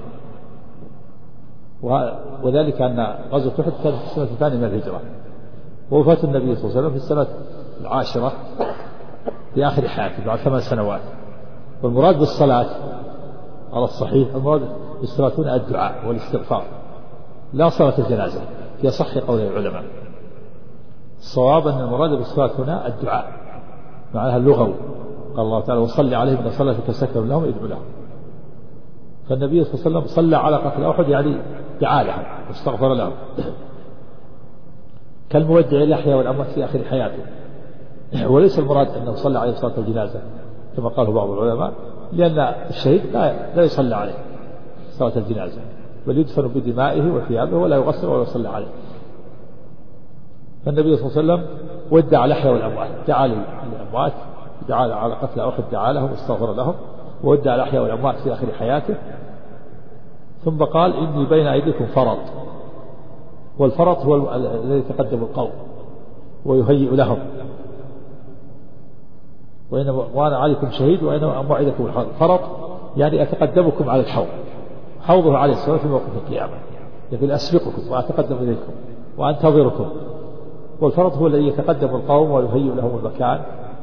D: وذلك أن غزوة أحد كانت في السنة الثانية من الهجرة، ووفاة النبي صلى الله عليه وسلم في السنة 10 في آخر حياته بعد 8 سنوات. والمراد بالصلاة على الصحيح المراد بالصلاة هنا الدعاء والاستغفار، لا صلاة الجنازة في صح قول العلماء. الصواب أن المراد بالصلاة هنا الدعاء معناها اللغوي، قال الله تعالى وصل عليهم إن صلاتك سكن لهم يدعو لهم. فالنبي صلى الله عليه وسلم صلى على قتل أحد يعني دعا لهم واستغفر لهم. كالمودع الأحياء والأموات في آخر حياته. وليس المراد أنه صلى عليه صلاة الجنازة كما قاله بعض العلماء، لأن الشهيد لا يصلى عليه صلاة الجنازة، بل يدفن بدمائه وثيابه ولا يغسل ولا يصلى عليه. فالنبي صلى الله عليه وسلم ودع الأحياء والأموات، دعا للأموات، دعا على قتل أخذ، دعا لهم واستغفر لهم، وودع الأحياء والأموات في آخر حياته. ثم قال إني بين أيديكم فرط، والفرط هو الذي يتقدم القوم ويهيئ لهم، وأنا عليكم شهيد وأنا موعدكم الحوض. فرط يعني أتقدمكم على الحوض، حوضه عليه الصلاة في موقف القيامة، يقول أسبقكم وأتقدم إليكم وأنتظركم. والفرط هو الذي يتقدم القوم ويهيئ لهم المكان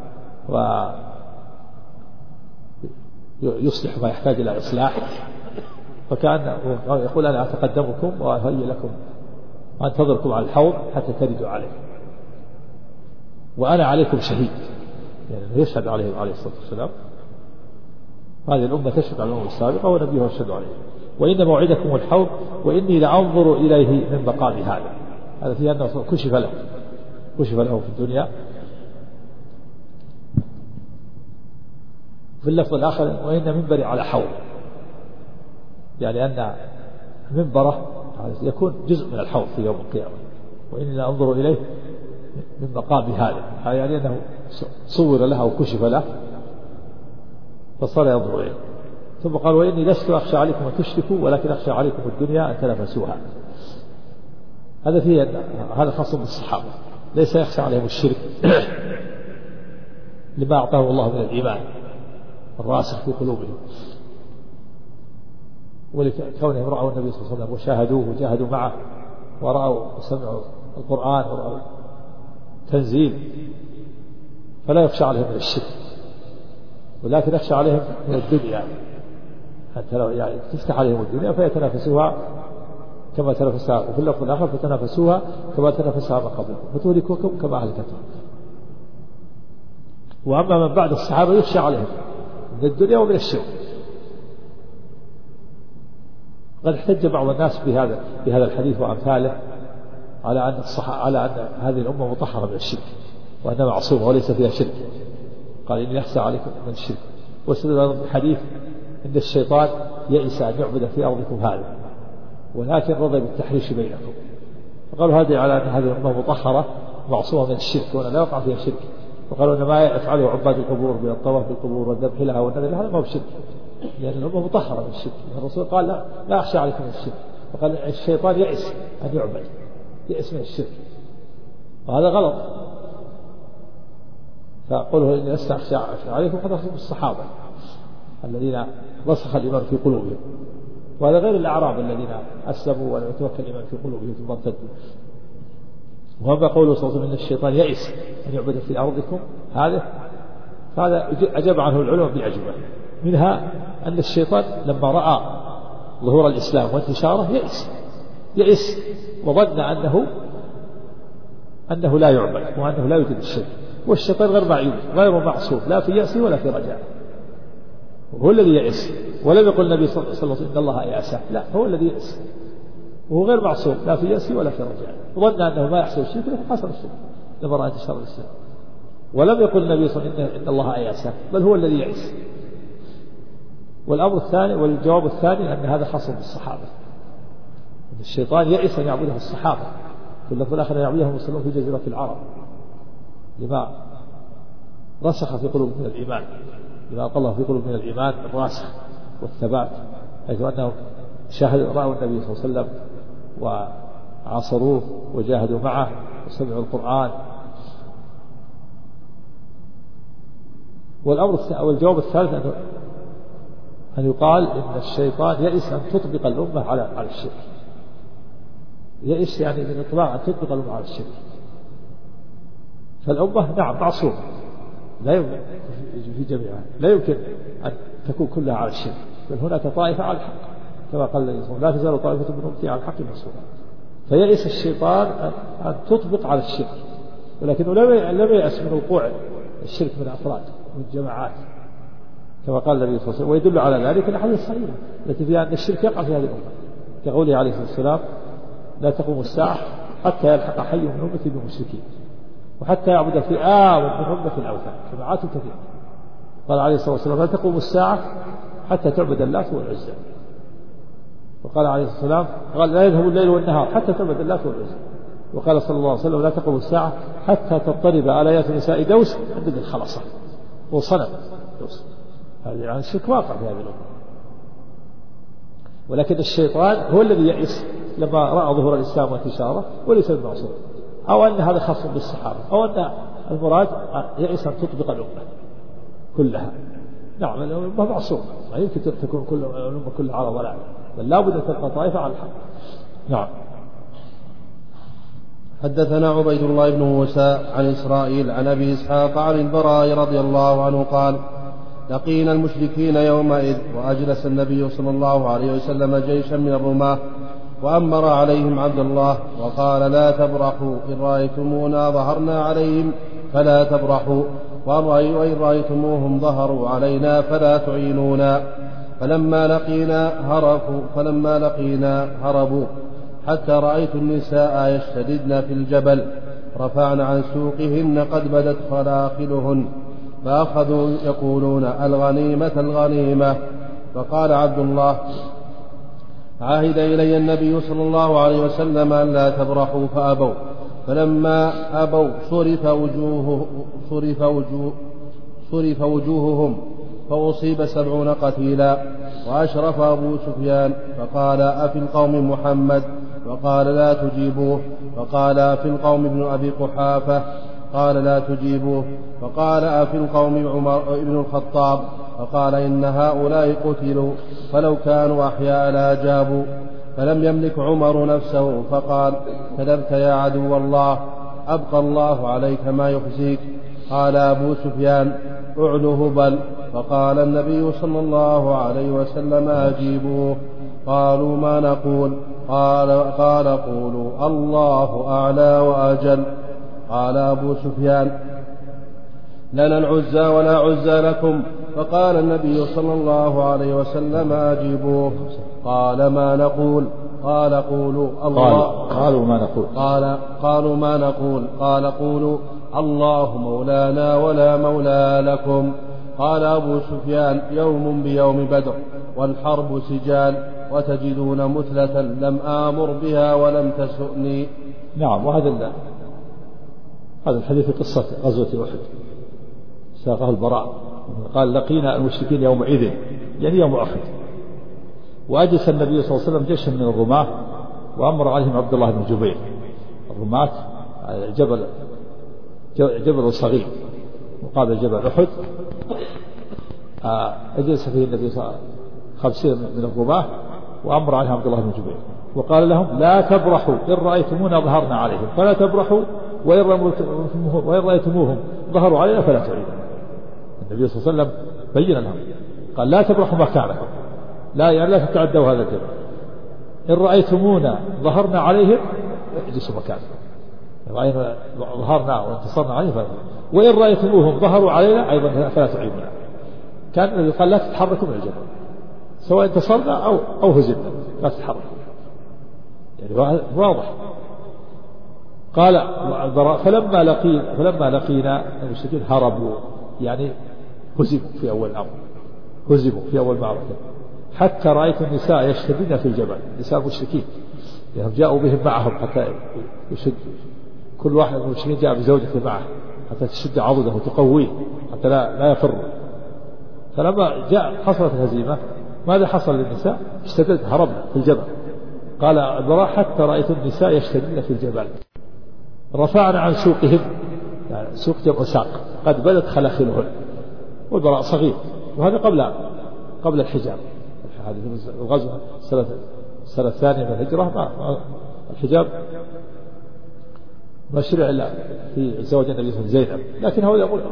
D: ويصلح ما يحتاج إلى إصلاح. فكان يقول أنا أتقدمكم وأهيئ لكم وأنتظركم على الحوض حتى تردوا عليه، وأنا عليكم شهيد، يعني يشهد عليه الصلاة والسلام. هذه الأمة تشهد على الأمم السابقة ونبيها يشهد عليه. وإن موعدكم الحوض وإني لأنظر إليه من مقام هذا في أنه كشف له في الدنيا. في اللفظ الآخر وإن منبري على حوض، يعني أن منبره يكون جزء من الحوض في يوم القيامة. وإني لأنظر إليه من مقام هذا، يعني أنه صور له أو كشف له فصار ينظر إليه. ثم قال وإني لست أخشى عليكم أن تشركوا ولكن أخشى عليكم الدنيا أن تنافسوها. هذا خاص بالصحابة، ليس يخشى عليهم الشرك لما أعطاه الله من الإيمان الراسخ في قلوبهم، ولكونهم رأوا النبي صلى الله عليه وسلم وشاهدوه وجاهدوا معه ورأوا وسمعوا القرآن ورأوا تنزيل، فلا يخشى عليهم من الشرك، ولكن يخشى عليهم من الدنيا، حتى لو يعني تفتح عليهم الدنيا فيتنافسوها كما تنافسها، وفي اللفظ الآخر فتنافسوها كما تنافسها ما قبلكم فتهلككم كما أهلكتهم. وأما من بعد الصحابة يخشى عليهم من الدنيا ومن الشرك. قد احتج بعض الناس بهذا الحديث وأمثاله على أن هذه الأمة مطهرة من الشرك وأنها معصومة وليس فيها شرك. قال إني أخشى عليكم من الشرك. واستدل بالحديث إن الشيطان يئس أن يعبد في أرضكم هذا ولكن رضي بالتحريش بينكم. فقالوا هذه على أن هذه الأمة مطهرة معصومة من الشرك وأن لا يقع فيها شرك. وقالوا أن ما يفعله عباد القبور من الطواف بالقبور والذبح لها والنذر لها ما هو بشرك، لأن الأمة مطهرة من الشرك. الرسول قال لا أخشى عليكم من الشرك، وقال الشيطان يئس أن يعبد، يئس من الشرك، وهذا غلط. فقوله إني لست أخشى عليكم قد أخشى الصحابة الذين رسخ الإيمان في قلوبهم، وهذا غير الأعراب الذين أسلموا ولم يتوكل الإيمان في قلوبهم ثم ارتدوا. وهذا قوله صلى الله عليه وسلم إن الشيطان يئس أن يعبد في أرضكم هذا أجاب عنه العلماء بأجوبة، منها أن الشيطان لما رأى ظهور الإسلام وانتشاره يئس وظن أنه لا يعبد وأنه لا يوجد الشرك. والشيطان غير معصوم لا في يأسه ولا في رجاء، هو الذي يئس. ولم يقل النبي صلى الله عليه وسلم إن الله يأسه، لا، هو الذي يئس وهو غير معصوم لا في يأسه ولا في رجاء، ظن أنه ما يحصل الشرك فحصل الشرك لما رأى انتشار الإسلام. ولم يقل النبي صلى الله عليه وسلم إن الله يأسه، بل هو الذي يئس. والأمر الثاني والجواب الثاني أن هذا خاص بالصحابة، الشيطان يئس أن يعبده الصحابة، في اللفظ الآخر يعبده المسلمون في جزيرة العرب لما رسخ في قلوبهم من الإيمان، لما قال الله في قلوبهم من الإيمان الراسخ والثبات، حيث أنهم رأوا النبي صلى الله عليه وسلم وعاصروه وجاهدوا معه وسمعوا القرآن. والجواب الثالث أن يقال إن الشيطان يئس أن تطبق الأمة على الشرك، يئس يعني من إطلاق أن تطبق الأمة على الشرك. فالأمة نعم معصومة لا يمكن في جميعها، لا يمكن أن تكون كلها على الشرك، بل هناك طائفة على الحق كما قال النبي صلى الله عليه وسلم لا تزال طائفة من أمتي على الحق منصورة. فيئس الشيطان أن تطبق على الشرك، ولكنه لم ييأس من وقوع الشرك من أفراد من جماعات كما قال النبي صلى الله عليه وسلم. ويدل على ذلك الأحاديث الصحيحة التي فيها أن الشرك يقع في هذه الأمة، كقوله عليه الصلاة والسلام لا تقوم الساعة حتى يلحق حي من أمتي بالمشركين وحتى يعبد فئام من أمة الأوثان جماعات كثيرة. قال عليه الصلاة والسلام لا تقوم الساعة حتى تعبد اللات والعزى. وقال عليه الصلاة والسلام قال لا يذهب الليل والنهار حتى تعبد اللات والعزى. وقال صلى الله عليه وسلم لا تقوم الساعة حتى تضطرب آليات نساء دوس عند الخلصة وصنم دوس. هذا يعني الشرك واقع في هذه الأمة. ولكن الشيطان هو الذي يئس لما رأى ظهور الإسلام وانتشاره وليس المعصوم، أو أن هذا خاص بالصحابة، أو أن المراد يئس أن تطبق الأمة كلها. نعم الأمة معصومة، ما يمكن تكون كل الأمة كلها على ضلال، بل لا بد أن تبقى طائفة على الحق. نعم.
C: حدثنا عبيد الله بن موسى عن إسرائيل عن أبي إسحاق عن البراء رضي الله عنه قال لقينا المشركين يومئذ وأجلس النبي صلى الله عليه وسلم جيشا من الرماة وأمر عليهم عبد الله وقال لا تبرحوا إن رأيتمونا ظهرنا عليهم فلا تبرحوا وإن رأيتموهم ظهروا علينا فلا تعينونا. فلما لقينا هربوا حتى رأيت النساء يشتددن في الجبل رفعن عن سوقهن قد بدت خلاخلهن فأخذوا يقولون الغنيمة الغنيمة. فقال عبد الله عاهد إلي النبي صلى الله عليه وسلم أن لا تبرحوا فأبوا، فلما أبوا صرف وجوههم فأصيب 70 قتيلا. وأشرف أبو سفيان فقال أفي القوم محمد؟ فقال لا تجيبوه. فقال أفي القوم ابن أبي قحافة؟ قال لا تجيبوه. فقال أفي القوم عمر ابن الخطاب؟ فقال إن هؤلاء قتلوا فلو كانوا أحياء لأجابوا. فلم يملك عمر نفسه فقال كذبت يا عدو الله، أبقى الله عليك ما يخزيك. قال أبو سفيان اعله بل. فقال النبي صلى الله عليه وسلم أجيبوه. قالوا ما نقول؟ قال قولوا الله أعلى وأجل. قال أبو سفيان لنا العزى ولا عزى لكم. فقال النبي صلى الله عليه وسلم أجيبوه. قال ما نقول؟ قال قولوا الله. قالوا ما نقول؟ قال قولوا الله مولانا ولا مولى لكم. قال أبو سفيان يوم بيوم بدر والحرب سجال وتجدون مثلة لم آمر بها ولم تسؤني.
D: نعم. وهذا الحديث في قصة غزوة أحد ساقه البراء قال لقينا المشركين يومئذ يعني يوم أحد وأجلس النبي صلى الله عليه وسلم جيشا من الرماة وأمر عليهم عبد الله بن جبير. الرماة جبل صغير مقابل جبل أحد. أجلس فيه النبي صلى الله عليه وسلم 50 من الرماة وأمر عليهم عبد الله بن جبير وقال لهم لا تبرحوا إن رأيتمونا ظهرنا عليهم فلا تبرحوا وإن رأيتموهم ظهروا علينا فلا تعيدوا. النبي صلى الله عليه وسلم بين لهم قال لا تبرحوا مكانكم، لا تتعدوا هذا الجبل. إن رأيتمونا ظهرنا عليهم اجلسوا مكانكم، رأينا ظهرنا وانتصرنا عليهم وإن رأيتموهم ظهروا علينا أيضا فلا تعيدونا. كان النبي قال لا تتحركوا من الجبل سواء انتصرنا أو هزمنا، لا تتحركوا، يعني واضح. قال فلما لقينا المشركين هربوا يعني هزموا في أول الأمر، هزموا في أول معركة حتى رأيت النساء يشتدن في الجبل، نساء المشركين يعني جاءوا بهم معهم حتى يشد كل واحد من المشركين جاء بزوجته معه حتى تشد عضده وتقويه حتى لا يفروا. فلما حصلت الهزيمة ماذا حصل للنساء؟ اشتدت هربنا في الجبل. قال البراء حتى رأيت النساء يشتدن في الجبل رفعنا عن سوقهم، يعني سوق جمع ساق قد بدت خلاخلهن. والبراء صغير وهذا قبل الحجاب. هذه الغزوة السنة الثانية من الهجرة الحجاب مشروع إلا في زواج النبي صلى الله عليه وسلم زينب، لكن هو يقول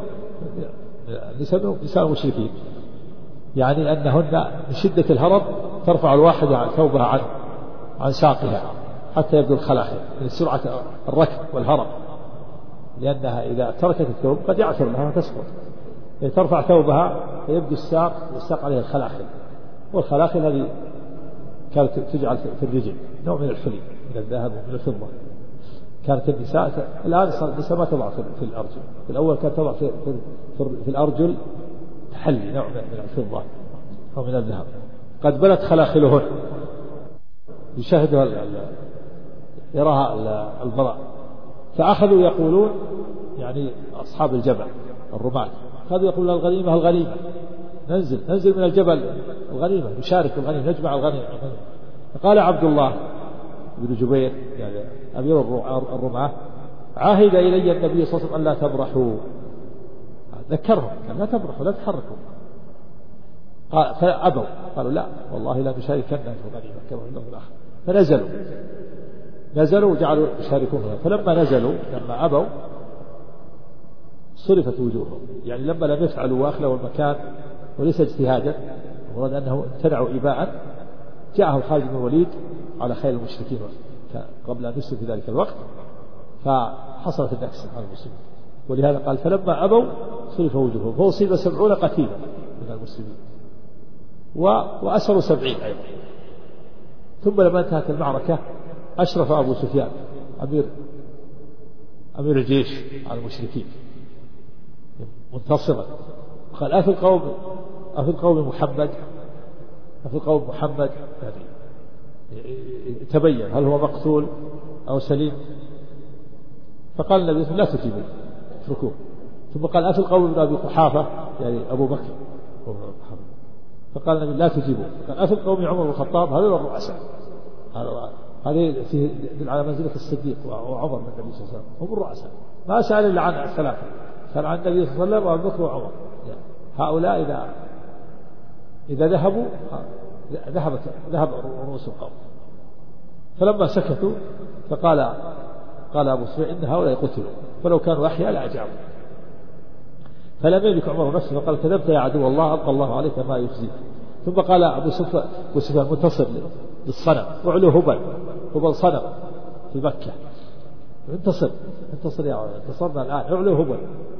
D: نساء المشركين يعني أنهن من شدة الهرب ترفع الواحدة ثوبها عن ساقها حتى يبدو الخلاخل من سرعة الركض والهرب، لأنها إذا تركت الثوب قد يعثر لها وتسقط، ترفع ثوبها فيبدو الساق والساق عليها الخلاخل، والخلاخل هذه كانت تجعل في الرجل نوع من الحلي من الذهب ومن الفضة. كانت النساء الآن النساء ما تضع في الأرجل، في الأول كانت تضع في الأرجل تحلي نوع من الفضة أو من الذهب. قد بلت خلاخلهن، يشاهدها يراها البراء، فأخذوا يقولون يعني أصحاب الجبل الرماة أخذوا يقولون الغنيمة الغنيمة، ننزل من الجبل الغنيمة، نشارك الغنيمة، نجمع الغنيمة. فقال عبد الله بن جبير يعني أمير الرماة عاهد إلي النبي صلى الله عليه وسلم أن لا تبرحوا، ذكرهم لا تبرحوا لا تحركوا، فأبوا قالوا لا والله لا نشاركن في الغنيمة كما أنه الآخر، فنزلوا وجعلوا يشاركون. فلما نزلوا لما أبوا صرفت وجوههم، يعني لما لم يفعلوا وأخلوا المكان وليس اجتهادا، ورد أنه امتنعوا إباء، جاءه خالد بن الوليد على خيل المشركين قبل أن يسلم في ذلك الوقت، فحصلت النكسة على المسلمين. ولهذا قال فلما أبوا صرف وجوههم، فأصيب 70 قتيلا من المسلمين وأسروا 70 أيضا. ثم لما انتهت المعركة أشرف أبو سفيان أمير الجيش على المشركين منتصرا، قال أفي القوم محمد يعني تبين هل هو مقتول أو سليم؟ فقال النبي صلى الله عليه وسلم لا تجيبوا اتركوه. ثم قال أفي القوم ابن أبي قحافة يعني أبو بكر، فقال النبي لا تجيبوا. قال أفي القوم عمر بن الخطاب، هذول الرؤساء، هذه يدل على منزلة الصديق وعمر من النبي صلى الله عليه وسلم، هم الرؤساء. ما سأل إلا عن الثلاثة، سأل عن النبي صلى الله عليه وسلم وأبو بكر وعمر. هؤلاء إذا ذهبوا ذهب رؤوس القوم. فلما سكتوا فقال أبو سفيان إن هؤلاء قتلوا فلو كانوا أحياء لأجابوا. فلم يملك عمر نفسه فقال كذبت يا عدو الله، أبقى الله عليك ما يجزيك. ثم قال أبو سفيان منتصر للصنم، وعلو هبل صنم في مكة، انتصر يا عمر، انتصرنا الآن، اعلو هبل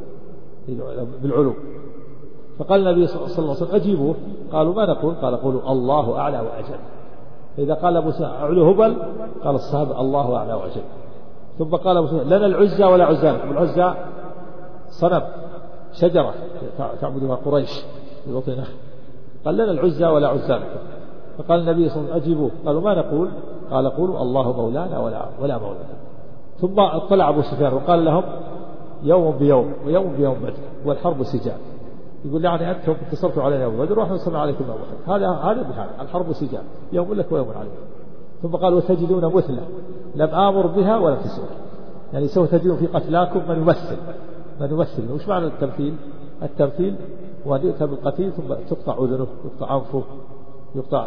D: بالعلو. فقال النبي صلى الله عليه وسلم أجيبوه. قالوا ما نقول؟ قال قولوا الله أعلى وأجل. فإذا قال أبو سفيان أعلو هبل قال الصحابة الله أعلى وأجل. ثم قال أبو سفيان لنا العزى ولا عزى. العزى صنم شجرة تعبدها قريش في بطن نخل، قال لنا العزى ولا عزى. فقال النبي صلى الله عليه وسلم أجيبوه. قالوا ما نقول؟ قال قولوا الله مولانا ولا مولانا. ثم اطلع أبو سفيان وقال لهم يوم بيوم ويوم بيوم بدر والحرب سجال. يقول يعني أنتم انتصرتوا علينا يوم بدر ونحن انتصرنا عليكم يوم أحد، هذا بحال الحرب سجال، يوم لك ويوم عليكم. ثم قال وتجدون مثله لم آمر بها ولا تسوى، يعني سوف تجدون في قتلاكم من يمثل. وش معنى التمثيل؟ التمثيل وأن يؤتى بالقتيل ثم تقطع أذنه، يقطع أنفه، يقطع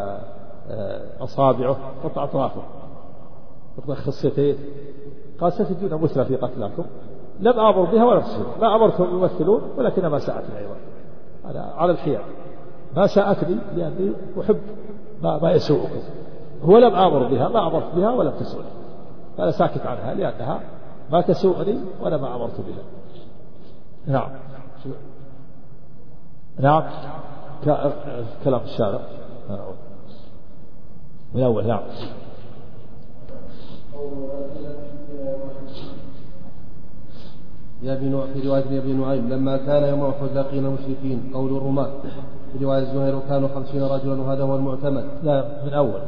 D: أصابعه، يقطع أطرافه، يقطع خصيتين. قال ستجدون مثله في قتلاكم لم آمر بها ولا تسوى. ما أمرتهم يمثلون ولكن ما ساءتني أيضا على الحياد، ما ساءتني لأني أحب ما يسوءكم. هو لم آمر بها، ما أمرت بها ولم تسوءني، فأنا ساكت عنها لأنها ما تسوءني وأنا ما أمرت بها. نعم كلام الشارع من أول. نعم
C: في رواية أبي نعيم لما كان يوم أحد لقينا المشركين، قول الرماة. في رواية الزهير كانوا 50 رجلا وهذا هو المعتمد.
D: لا من أول.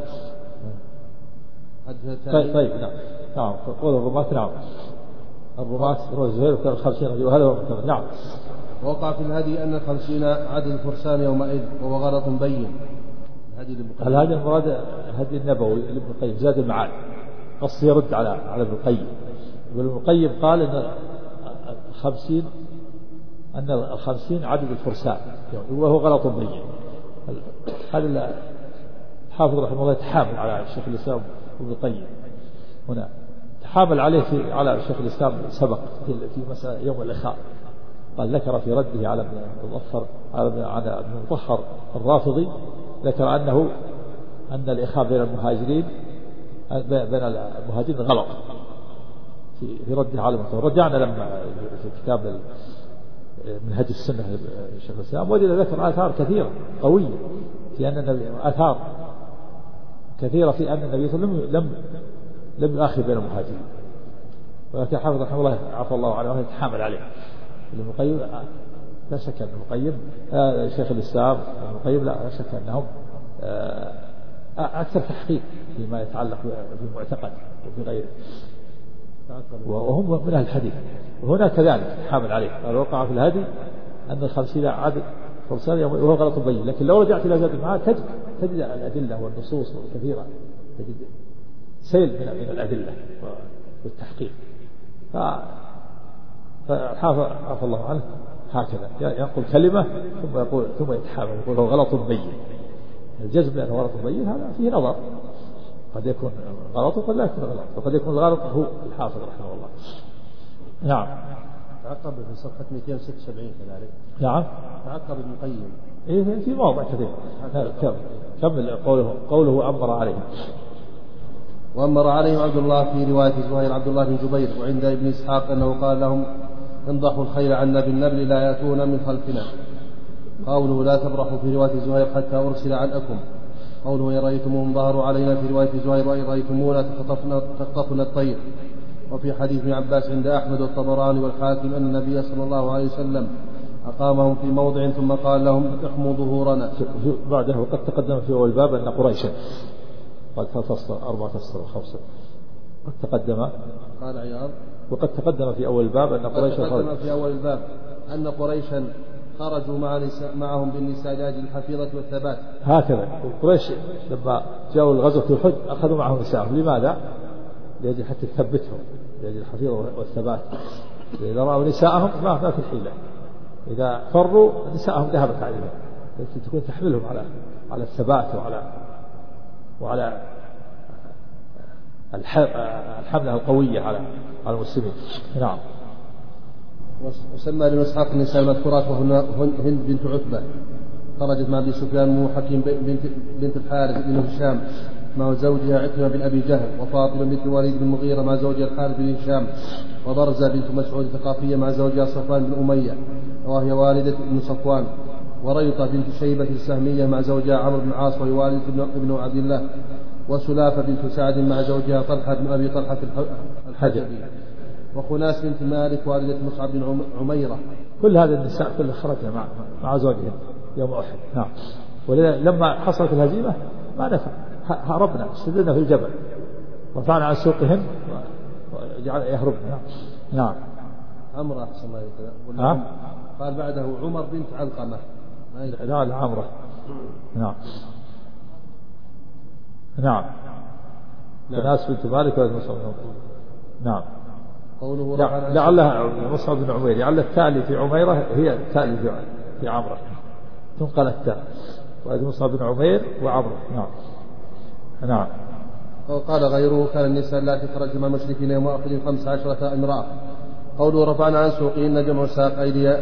D: طيب نعم قول الرماة. نعم الرماة رواية الزهير كانوا 50 رجلا وهذا هو المعتمد. نعم.
C: ووقع في الهدي أن 50 عدد الفرسان يومئذ وهو غلط بين.
D: هل هذا المراد هدي النبوي لابن القيم زاد المعاد، قصد يرد على ابن القيم. ابن القيم قال أن 50 عدد الفرسان وهو غلط بين. هذا الحافظ رحمه الله يتحامل على شيخ الإسلام ابن القيم هنا، تحامل عليه على شيخ الإسلام سبق في مسألة يوم الإخاء، قال ذكر في رده على ابن المطهر الرافضي، ذكر أن الإخاء بين المهاجرين غلط في رده على المطهر. رجعنا لما في كتاب منهج السنة شيخ الإسلام وجد ذكر آثار كثيرة قوية في أن النبي آثار كثيرة في أن النبي صلى الله عليه وسلم لم يؤاخي بين المهاجرين، ولكن حافظ رحمه الله عفى الله عنه يتحامل عليه. ابن القيم لا شك أن ابن القيم شيخ الإسلام ابن القيم لا شك أنهم أكثر تحقيق فيما يتعلق بالمعتقد وفي غيره، وهم من أهل الحديث. وهنا كذلك حامل عليه قال وقع في الهدي أن 50 عدد 50 يوم وهو غلط بين، لكن لو رجعت إلى زاد المعاد تجد الأدلة والنصوص الكثيرة، تجد سيل من الأدلة والتحقيق. فعفى الله عنه هكذا يقول كلمة ثم يقول ثم يتحامل يقول هو غلط بين. الجزم لأنه غلط بين هذا فيه نظر، قد يكون غلط وقد لا يكون غلط، وقد يكون الغلط هو الحافظ رحمه الله. نعم.
C: تعقب في صفحة 276 كذلك.
D: نعم.
C: تعقب ابن القيم.
D: إيه في مواضع كثير. كمل قوله أمر عليه.
C: وأمر عليهم عبد الله في رواية زهير عبد الله بن جبير، وعند ابن إسحاق أنه قال لهم انضحوا الخيل عنا بالنبل لا يأتون من خلفنا. قوله لا تبرحوا في رواية زهير حتى أرسل عنكم. قوله إن رأيتموهم ظهروا علينا في رواية زهير وإن رأيتمونا تخطفنا الطير. وفي حديث ابن عباس عند أحمد والطبراني والحاكم أن النبي صلى الله عليه وسلم أقامهم في موضع ثم قال لهم احموا ظهورنا.
D: بعده وقد تقدم في أول باب أن قريشا قد فصل 4 أسطر و5 قد تقدم
C: قال عياض
D: وقد تقدم في أول الباب أن قريشا
C: تقدم في أول الباب أن قريشا خرجوا معهم بالنساء لأجل الحفيظة والثبات.
D: هكذا قريش لما جاءوا الغزوة أحد أخذوا معهم نساءهم. لماذا؟ لأجل حتى تثبتهم، لأجل الحفيظة والثبات. إذا رأوا نساءهم ما في حيلة، إذا فروا نساءهم ذهبت عليهم، تكون تحملهم على الثبات وعلى الحملة القوية على المسلمين. نعم.
C: وسمى لإسحاق النساء المذكورات وهن هند بنت عتبة خرجت مع أبي سفيان وحكيم بنت الحارث بن هشام مع زوجها عكرمة بن أبي جهل، وفاطمة بنت الوليد بن المغيرة مع زوجها الحارث بن هشام، وبرزة بنت مسعود الثقافية مع زوجها صفوان بن أمية وهي والدة ابن صفوان، وريطة بنت شيبة السهمية مع زوجها عمرو بن العاص وهي والدة ابن عبد الله، وسلافة بنت سعد مع زوجها طلحة بن أبي طلحة الحجبي، وخناس بنت مالك والدة مصعب بن عميرة.
D: كل هذه النساء كلها خرجنا مع زوجهم يوم أحد. نعم. ولما حصلت الهزيمة ما نفع، هربنا استدلنا في الجبل، رفعنا عن سوقهم وجعل يهربنا. نعم.
C: عمرة أحسن الله كذا. قال بعده عمر بنت علقمة.
D: لا عمرة. نعم. نعم. الناس بنت مالك ولا مصعب. نعم. لعلها مصعب بن عمير، لعل التالي في عميرة هي التالي في عمرة، تنقل التالي وهذا مصعب بن عمير وعمرة. نعم. نعم.
C: وقال غيره كان النساء التي خرجن مع المشركين يوم أحد 15 امرأة. قوله رفعنا عن سوقهن جمع ساق أيدي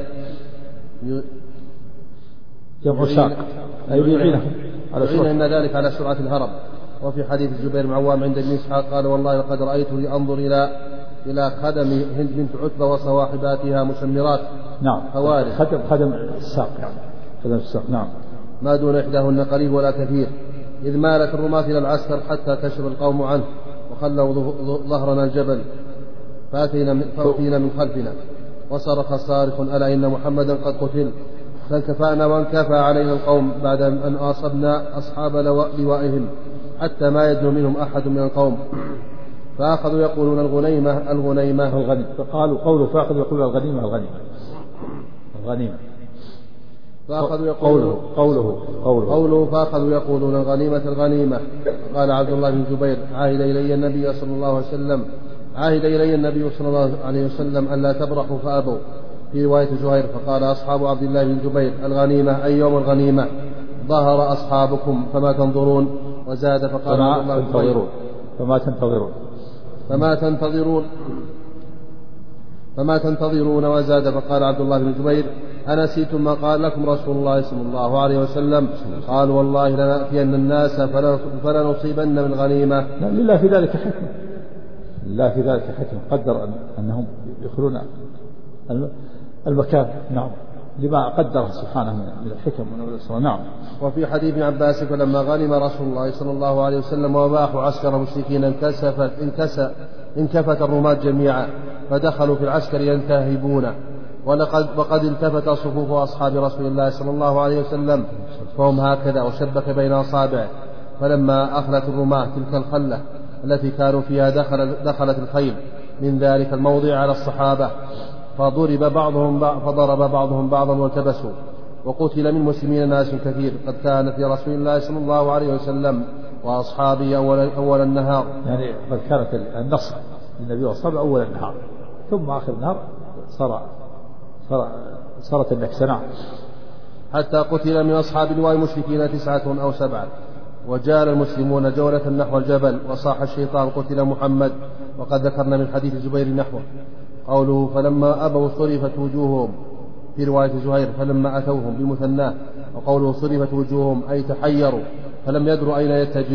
D: جمع ساق أيديهن
C: يعين ذلك على سرعة الهرب. وفي حديث الزبير بن عوام عند ابن إسحاق قال والله لقد رأيته أنظر إلى خدم هند بنت عتبة وصواحباتها مسمرات.
D: نعم.
C: خوارج.
D: خدم الساق يعني خدم الساق. نعم.
C: ما دون إحداهن قريب ولا كثير، إذ مالت الرماة إلى العسكر حتى كشف القوم عنه وخلوا ظهرنا الجبل فأتينا من خلفنا، وصرخ صارخ ألا إن محمدا قد قتل، فانكفأنا وانكفى علينا القوم بعد أن أصبنا أصحاب لوائهم حتى ما يدنو منهم أحد من القوم، فأخذوا يقولون الغنيمة.
D: فقالوا قوله فأخذوا يقولون الغنيمة.
C: فأخذوا يقولون قوله فأخذوا يقولون الغنيمة. قال عبد الله بن جبير عاهد إلي النبي صلى الله عليه وسلم أن لا تبرحوا فأبوا. في رواية زهير فقال أصحاب عبد الله بن جبير الغنيمة أي يوم الغنيمة، ظهر أصحابكم فما تنظرون. وزاد فقال عبد الله بن جبير فما تنتظرون. وزاد فقال عبد الله بن جبير أنسيتم ما قال لكم رسول الله صلى الله عليه وسلم؟ قال والله لنأتين الناس فلنصيبن من غنيمة.
D: لله في ذلك حكمة قدر أنهم يدخلون المكان. نعم. لما قدره سبحانه من الحكم والنصر. نعم.
C: وفي حديث ابن عباس فلما غنم رسول الله صلى الله عليه وسلم وباحوا عسكر المشركين انكفت الرماة جميعا فدخلوا في العسكر ينتهبون، وقد التفت صفوف أصحاب رسول الله صلى الله عليه وسلم فهم هكذا، وشبك بين أصابعه. فلما أخلت الرماة تلك الخلة التي كانوا فيها دخلت الخيل من ذلك الموضع على الصحابة، فضرب بعضهم بعضا والتبسوا، وقتل من المسلمين ناس كثير قد كانت لرسول الله صلى الله عليه وسلم وأصحابه أول النهار.
B: يعني قد كانت النصر للنبي وأصحابه أول النهار، ثم آخر النهار صارت النكسة.
C: حتى قتل من أصحاب اللواء المشركين 9 أو 7. وجال المسلمون جولة نحو الجبل وصاح الشيطان قتل محمد. وقد ذكرنا من حديث زبير نحوه. قوله فلما أبوا صرفت وجوههم، في رواية زهير فلما أتوهم بمثناه. وقوله صرفت وجوههم أي تحيروا فلم يدروا أين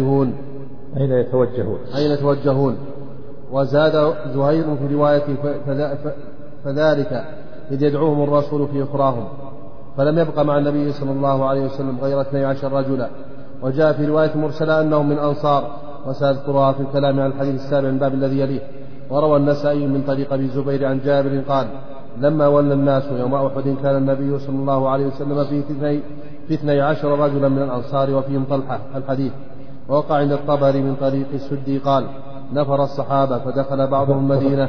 C: يتوجهون. وزاد زهير في رواية فذلك إذ يدعوهم الرسول في أخراهم، فلم يبق مع النبي صلى الله عليه وسلم غير 12 رجلا. وجاء في رواية مرسلة أنهم من أنصار، وسأذكرها في الكلام عن الحديث السابع من باب الذي يليه. وروى النسائي من طريق أبي الزبير عن جابر قال لما ولى الناس يوم أحد كان النبي صلى الله عليه وسلم في 12 رجلا من الأنصار وفيهم طلحة الحديث. ووقع عند الطبري من طريق السدي قال نفر الصحابة فدخل بعضهم المدينة.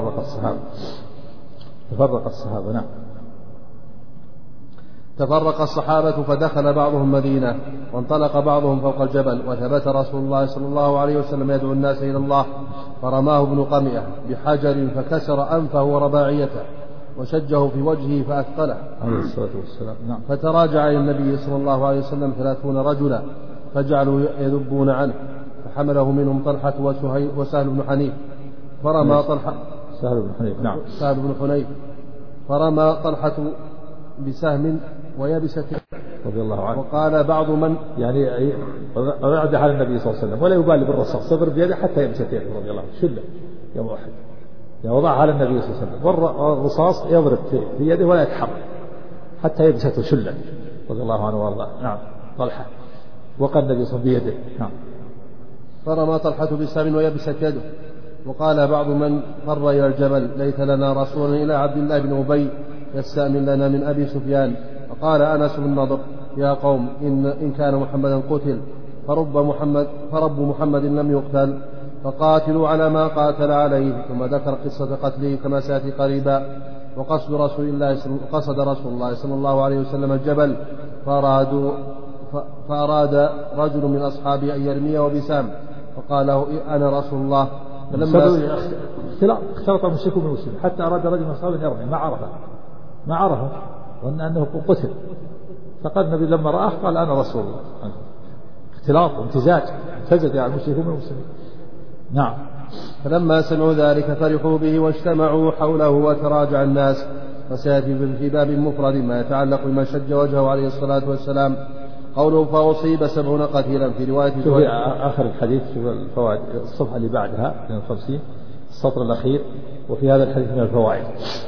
C: تفرق الصحابة فدخل بعضهم مدينة، وانطلق بعضهم فوق الجبل. وثبت رسول الله صلى الله عليه وسلم يدعو الناس إلى الله، فرماه ابن قمئة بحجر فكسر أنفه ورباعيته وشجه في وجهه فأثقله
B: عليه الصلاة والسلام.
C: فتراجع إلى النبي صلى الله عليه وسلم 30 رجلا فجعلوا يذبون عنه، فحمله منهم طلحة وسهل بن حنيف. فرمى طلحة سهل بن حنيف فرمى طلحة بسهم ويبست
B: رضي الله عنه.
C: وقال بعض من
B: يعني رعد على النبي صلى الله عليه وسلم ولا يبالي بالرصاص، صبر بيده حتى يبست يده رضي الله عنه، شله يوم واحد وضعها على النبي صلى الله عليه وسلم، والرصاص يضرب في يده ولا يتحرك حتى يبسته شله رضي الله عنه وارضاه. نعم طلحة وقى النبي صلى الله عليه وسلم بيده. نعم.
C: فرمى طلحة بسهم ويبست يده. وقال بعض من مر إلى الجبل ليت لنا رسولا إلى عبد الله بن أبي يستأمن لنا من أبي سفيان. فقال أنس بن نضر يا قوم إن كان محمدا قتل فرب محمد لم يقتل، فقاتلوا على ما قاتل عليه. ثم ذكر قصة قتله كما سيأتي قريبا. وقصد رسول الله صلى الله عليه وسلم الجبل، فأراد رجل من أصحابه أن يرميه بسام فقال له أنا رسول الله.
B: اختلط المشركون بالمسلمين حتى أراد رجل من أصحابه أن يرمي ما عرفه وأن أنه قتل، فقال النبي لما رآه قال أنا رسول الله. اختلاط وامتزاج امتزج على المشركون بالمسلمين. نعم.
C: فلما سمعوا ذلك فرحوا به واجتمعوا حوله وتراجع الناس. فسيأتي في باب مفرد ما يتعلق بما شج وجهه عليه الصلاة والسلام. قوله فأصيب 70 قتيلا في رواية
B: آخر الحديث في الفوائد الصفحة اللي بعدها 52 السطر الأخير. وفي هذا الحديث من الفوائد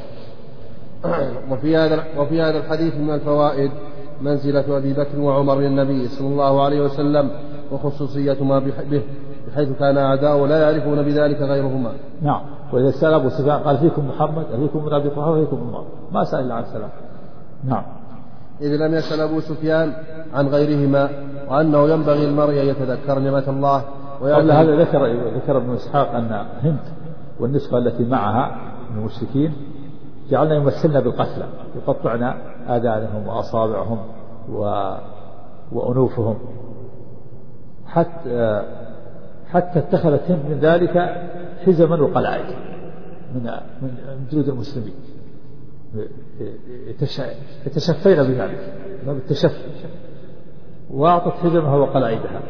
C: وفي هذا الحديث من الفوائد منزلة أبي بكر وعمر للنبي صلى الله عليه وسلم وخصوصية ما به، بحيث كان أعداؤه لا يعرفون بذلك غيرهما.
B: نعم. وإذا سأل أبو سفيان قال فيكم محمد فيكم من أبي طلحة وفيكم عمر، ما سأل إلا عن السلام. نعم.
C: إذ لم يسأل أبو سفيان عن غيرهما، وأنه ينبغي المرء أن يتذكر نعمة الله.
B: قبل هذا ذكر ابن إسحاق أن هند والنسخة التي معها من المشركين جعلنا يمثلنا بالقتلى، يقطعنا آذانهم وأصابعهم وأنوفهم، حتى اتخذت هند من ذلك حزما وقلائد من جلود المسلمين، يتشفين بذلك بالتشفي، وأعطت حزمها وقلائدها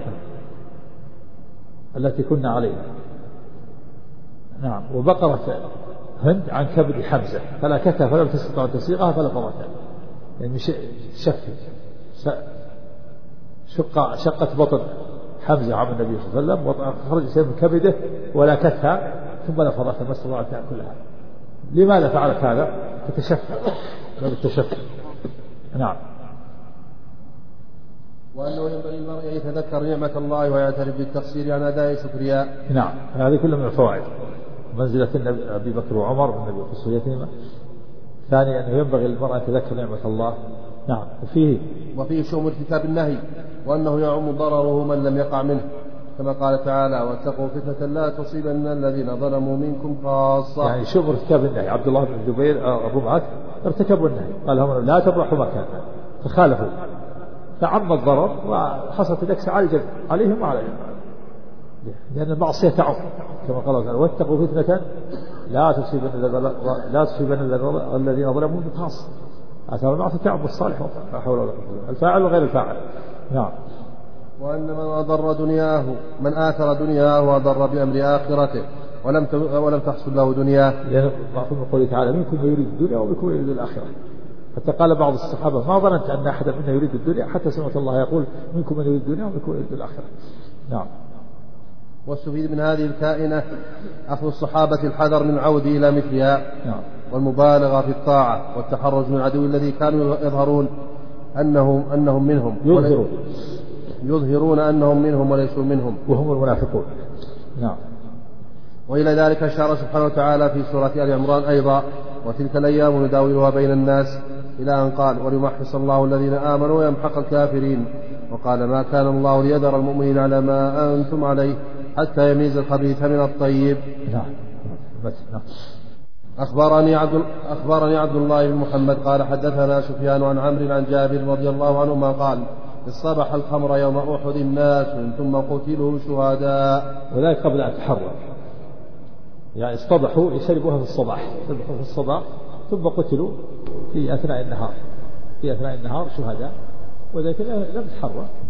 B: التي كنا عليها. نعم. وبقرت هند عن كبد حمزة فلكتها فلم تستطع تسيقها فلقضتها، يعني شفي شقت بطن حمزة عم النبي صلى الله عليه وسلم وخرج شيء من كبده ولكتها ثم لفظتها ما استطاعت تأكلها. لماذا فعلت هذا؟ تتشفى بالتشفي. نعم.
C: وأنه ينبغي المرء أن يتذكر نعمة الله ويعترف بالتقصير عن أداء شكرها.
B: نعم. هذه كلها من الفوائد.
D: منزلة أبي بكر وعمر والنبي خصوصيتهما. ثانيا أنه ينبغي للمرأة أن تذكر نعمة الله. نعم.
C: وفيه شؤم ارتكاب النهي وأنه يعم ضرره من لم يقع منه، كما قال تعالى: واتقوا فتنة لا تصيبن الذين ظلموا منكم خاصة.
D: يعني شؤم ارتكاب النهي. عبد الله بن الزبير الرمعة ارتكبوا النهي، قال لهم لا تبرحوا مكانا، فخالفوا فعم الضرر وحصلت الأكس عليهم وعلى الجماعة، لأن المعصية تعم كما قال تعالى: واتقوا فتنة لا تصيبن الذين ظلموا منكم خاصة. أثر المعصية تعم الصالح، لا حول ولا قوة إلا بالله، الفاعل وغير الفاعل. نعم.
C: وأن من آثر دنياه وأضر بأمر آخرته ولم تحصل له دنياه.
D: لأن من قوله تعالى: منكم من يريد الدنيا ومنكم من يريد الآخرة. حتى قال بعض الصحابة: ما ظننت أن أحدا منا يريد الدنيا حتى سمعت الله يقول: منكم من يريد الدنيا ومنكم من يريد الآخرة. نعم.
C: واستفيد من هذه الكائنة أخذ الصحابة الحذر من العود إلى مثلها.
D: نعم.
C: والمبالغة في الطاعة والتحرز من العدو الذي كانوا يظهرون أنهم منهم، يظهرون أنهم منهم وليسوا منهم،
D: وهم المنافقون. نعم.
C: وإلى ذلك أشار سبحانه وتعالى في سورة آل عمران أيضا: وتلك الأيام نداولها بين الناس، إلى أن قال: وليمحص الله الذين آمنوا ويمحق الكافرين. وقال: ما كان الله ليذر المؤمنين على ما أنتم عليه حتى يميز الخبيث من الطيب.
D: نعم.
C: أخبرني عبد الله بن محمد قال: حدثنا سفيان عن عمرو عن جابر رضي الله عنهما قال: اصطبح الخمر يوم أحد الناس ثم قتلوا شهداء.
D: وذلك قبل أن تحرر، يعني اصطبحوا يشربوها في الصباح ثم قتلوا في أثناء النهار شهداء، وذلك لم تحرر.